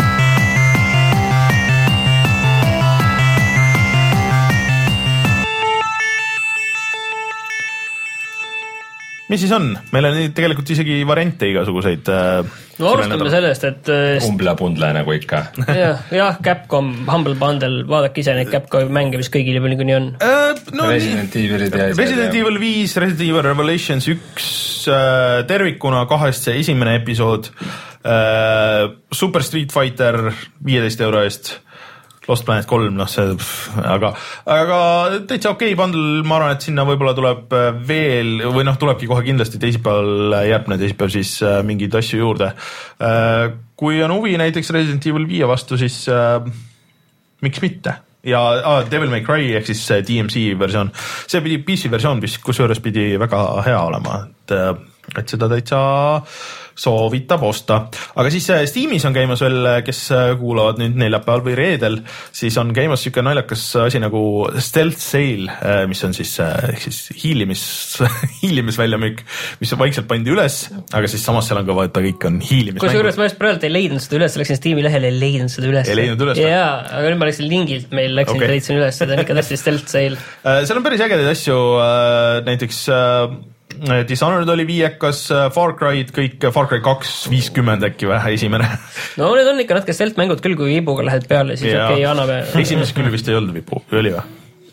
Mis siis on? Meil on tegelikult isegi variante igasuguseid. No alustame sellest, et... Umbla-pundla nagu ikka. jah, jah, Capcom, Humble Bundle, vaadake ise neid Capcom mänge, mis kõigil juba nii on. Uh, no, Resident Evilid ja... Resident Evil viis, Resident Evil Revelations üks, uh, tervikuna kahest see esimene episood, uh, Super Street Fighter viieteist euro eest, Lost Planet kolm, noh see, aga, aga täitsa okei okay, bundle, ma arvan, et sinna võib-olla tuleb veel, või noh, tulebki kohe kindlasti teisipäeval, järgmine teisipäev siis mingeid asju juurde. Kui on huvi näiteks Resident Evil viie vastu, siis äh, miks mitte? Ja ah, Devil May Cry ehk siis D M C versioon, see pidi P C versioon, mis kusjuures pidi väga hea olema, et, et seda täitsa soovitab osta. Aga siis Steamis on käimas veel, kes kuulavad nüüd neljapäeval või reedel, siis on käimas siuke naljakas asi nagu Stealth Sale, mis on siis, siis hiilimis, hiilimis väljamüük, mis vaikselt pandi üles, aga siis samas seal on ka vaata, kõik on hiilimis. Kui suurest ma just praegu ei leidnud seda üles, läksin Steam'i lehele, ei leidnud seda üles. Ei leidnud üles? Jaa, aga nüüd ma läksin lingilt, meil läksin okay. Leidsin üles, seda on ikka tästi Stealth Sale. Seal on päris ägedaid asju, näiteks Dishonored oli viiekas, Far Cry'd kõik, Far Cry kaks viiskümmend äkki vähe esimene. No need on ikka natuke stealth mängud küll, kui vibuga lähed peale, siis okei, okay, annab. Esimest küll vist ei olnud vibu, oli või?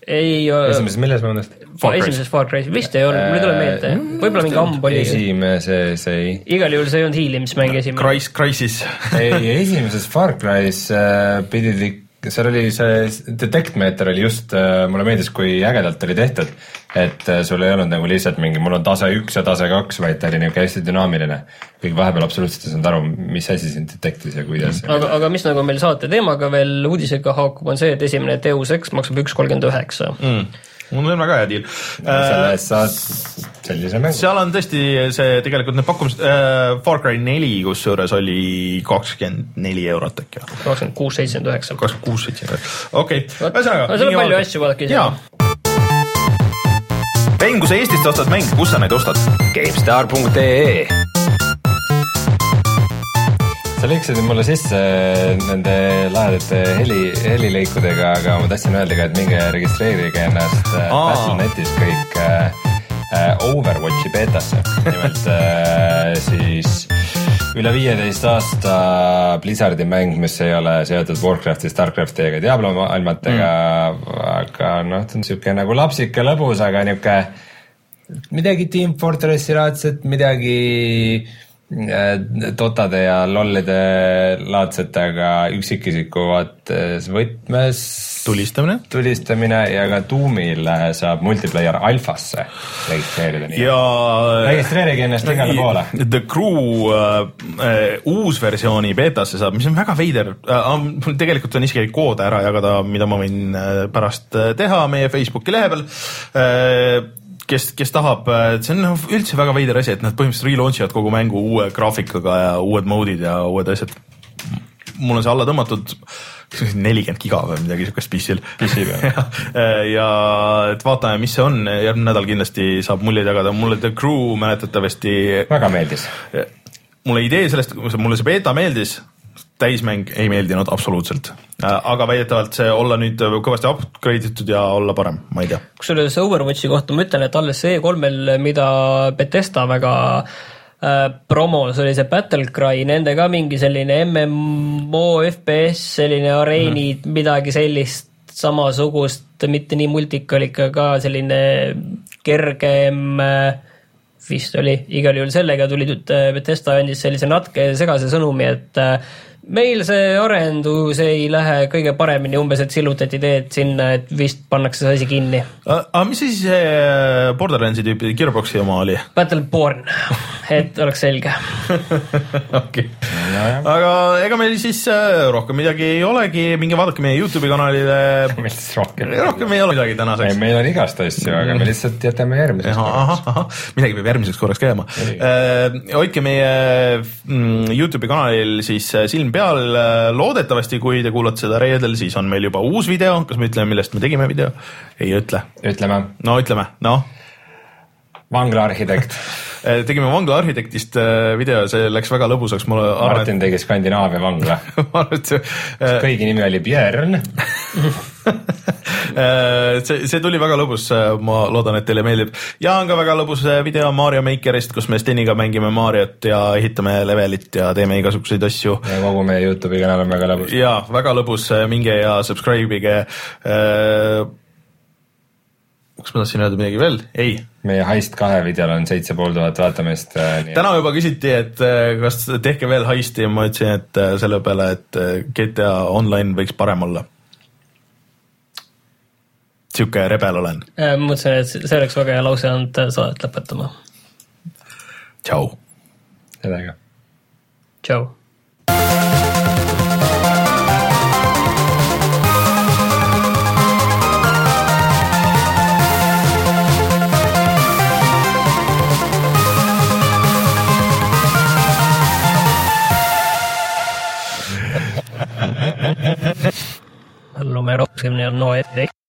ei, esimeses, milles ma mõnest? Esimeses Far Cry's vist ei olnud, mul ei tule meelde. Võib-olla mingi amb oli. Esimeses ei. Igal juhul see ei olnud hiilimismäng esimene. Cry's, Cry'sis. ei, esimeses Far Cry's äh, pidid, seal oli see detect-meeter oli just, äh, mulle meeldis, kui ägedalt oli tehtud, et äh, sul ei olnud nagu lihtsalt mingi, mul on tase üks ja tase kaks, vaid ta oli nagu hästi dünaamiline. Kõik vahepeal absoluutselt ei saanud aru, mis asi siin detectis ja kuidas. Aga, aga mis nagu meil saate teemaga veel uudisega haakub, on see, et esimene Deus Ex maksab üks kolmkümmend üheksa. Mm. Mul on väga hea deal. Selle eest saad sellise mängu. Seal on tõesti see tegelikult need pakkumised, äh, Far Cry neli, kus juures oli kakskümmend neli eurot äkki. kakskümmend kuus seitsekümmend üheksa. kakskümmend kuus seitsekümmend üheksa. Okei. Ühesõnaga. Seal on palju asju vaadake ise. Vein, kui sa Eestist ostad mäng, kus sa neid ostad? GameStar punkt ee Sa lõiksid mulle sisse nende lahedate heli, helilõikudega, aga ma tahtsin öelda ka, et minge registreerige ennast Battle.netis kõik äh, Overwatchi beetasse. Nimelt äh, siis üle viieteist aasta Blizzardi mäng, mis ei ole seotud Warcrafti, Starcrafti ega Diablo maailmatega, mm. aga noh, ta on siuke nagu lapsike lõbus, aga niuke midagi Team Fortressi laadset, midagi Dotade ja lollide laadsetega üksikisiku vaates võtmes tulistamine tulistamine ja ka Doomil saab multiplayer alfasse registreerida. Ja registreerige ennast igale poole. The Crew äh, uus versiooni beetasse saab, mis on väga veider. Äh, tegelikult on isegi koode ära jagada, mida ma võin pärast teha meie Facebooki lehe peal. Äh, Kes, kes tahab, see on üldse väga veider asi, et nad põhimõtteliselt relaunchivad kogu mängu uue graafikaga ja uued moodid ja uued asjad. Mul on see alla tõmmatud nelikümmend giga või midagi siukest pissil. Pissil, jah. ja et vaatame, mis see on. Järgmine nädal kindlasti saab muljeid jagada. Mulle The Crew mäletatavasti väga meeldis. Mulle idee sellest, mulle see beta meeldis, täismäng ei meeldinud absoluutselt. Aga väidetavalt see olla nüüd kõvasti upgrade'itud ja olla parem, ma ei tea. Kus oli see Overwatchi kohta, ma ütlen, et alles see kolmel, mida Bethesda väga äh, promos, oli see Battlecry, nende ka mingi selline M M O, F P S, selline areenid, mm. midagi sellist samasugust, mitte nii multikalikka, ka selline kergem äh, vist oli, igal juhul sellega tuli Bethesda andis sellise natuke segase sõnumi, et äh, meil see arendus ei lähe kõige paremini, umbes, et sillutati teed sinna, et vist pannakse see asi kinni. Aga mis siis see Borderlandsi tüüpi Gearboxi oma oli? Battleborn, et oleks selge. Okay. Aga ega meil siis rohkem midagi ei olegi, minge vaadake meie YouTube'i kanalile. Meil siis rohkem, rohkem ei ole midagi tänaseks. Ei, meil on igast asju, aga me lihtsalt jätame järgmiseks korraks. Midagi peab järgmiseks korraks käima. Hoidke meie YouTube'i kanalil siis silm peal, loodetavasti, kui te kuulate seda reedel, siis on meil juba uus video. Kas me ütleme, millest me tegime video? Ei ütle. Ütleme. No ütleme, no. Vangla arhitekt. Tegime Vangla arhitektist video, see läks väga lõbusaks. Mulle Martin tegi Skandinaavia vangla. Kõigi nimi oli Björn. see, see tuli väga lõbus, ma loodan, et teile meeldib. Ja on ka väga lõbus video Mario Makerist, kus me Steniga mängime Mariot ja ehitame levelit ja teeme igasuguseid asju. Ja kogu meie YouTube'i kanal on väga lõbus. Ja, väga lõbus, minge ja subscribe'ige. Kas ma tahtsin öelda midagi veel? Ei. Meie Heist kahe videol on seitse pool tuhat vaatamist. Täna juba küsiti, et kas tehke veel Heisti ja ma ütlesin, et selle peale, et G T A Online võiks parem olla. Siuke rebel olen. Ma mõtlesin, et see oleks väga hea lause olnud saadet lõpetama. Tšau. Sedega. Tšau. Lume rohkem, no ei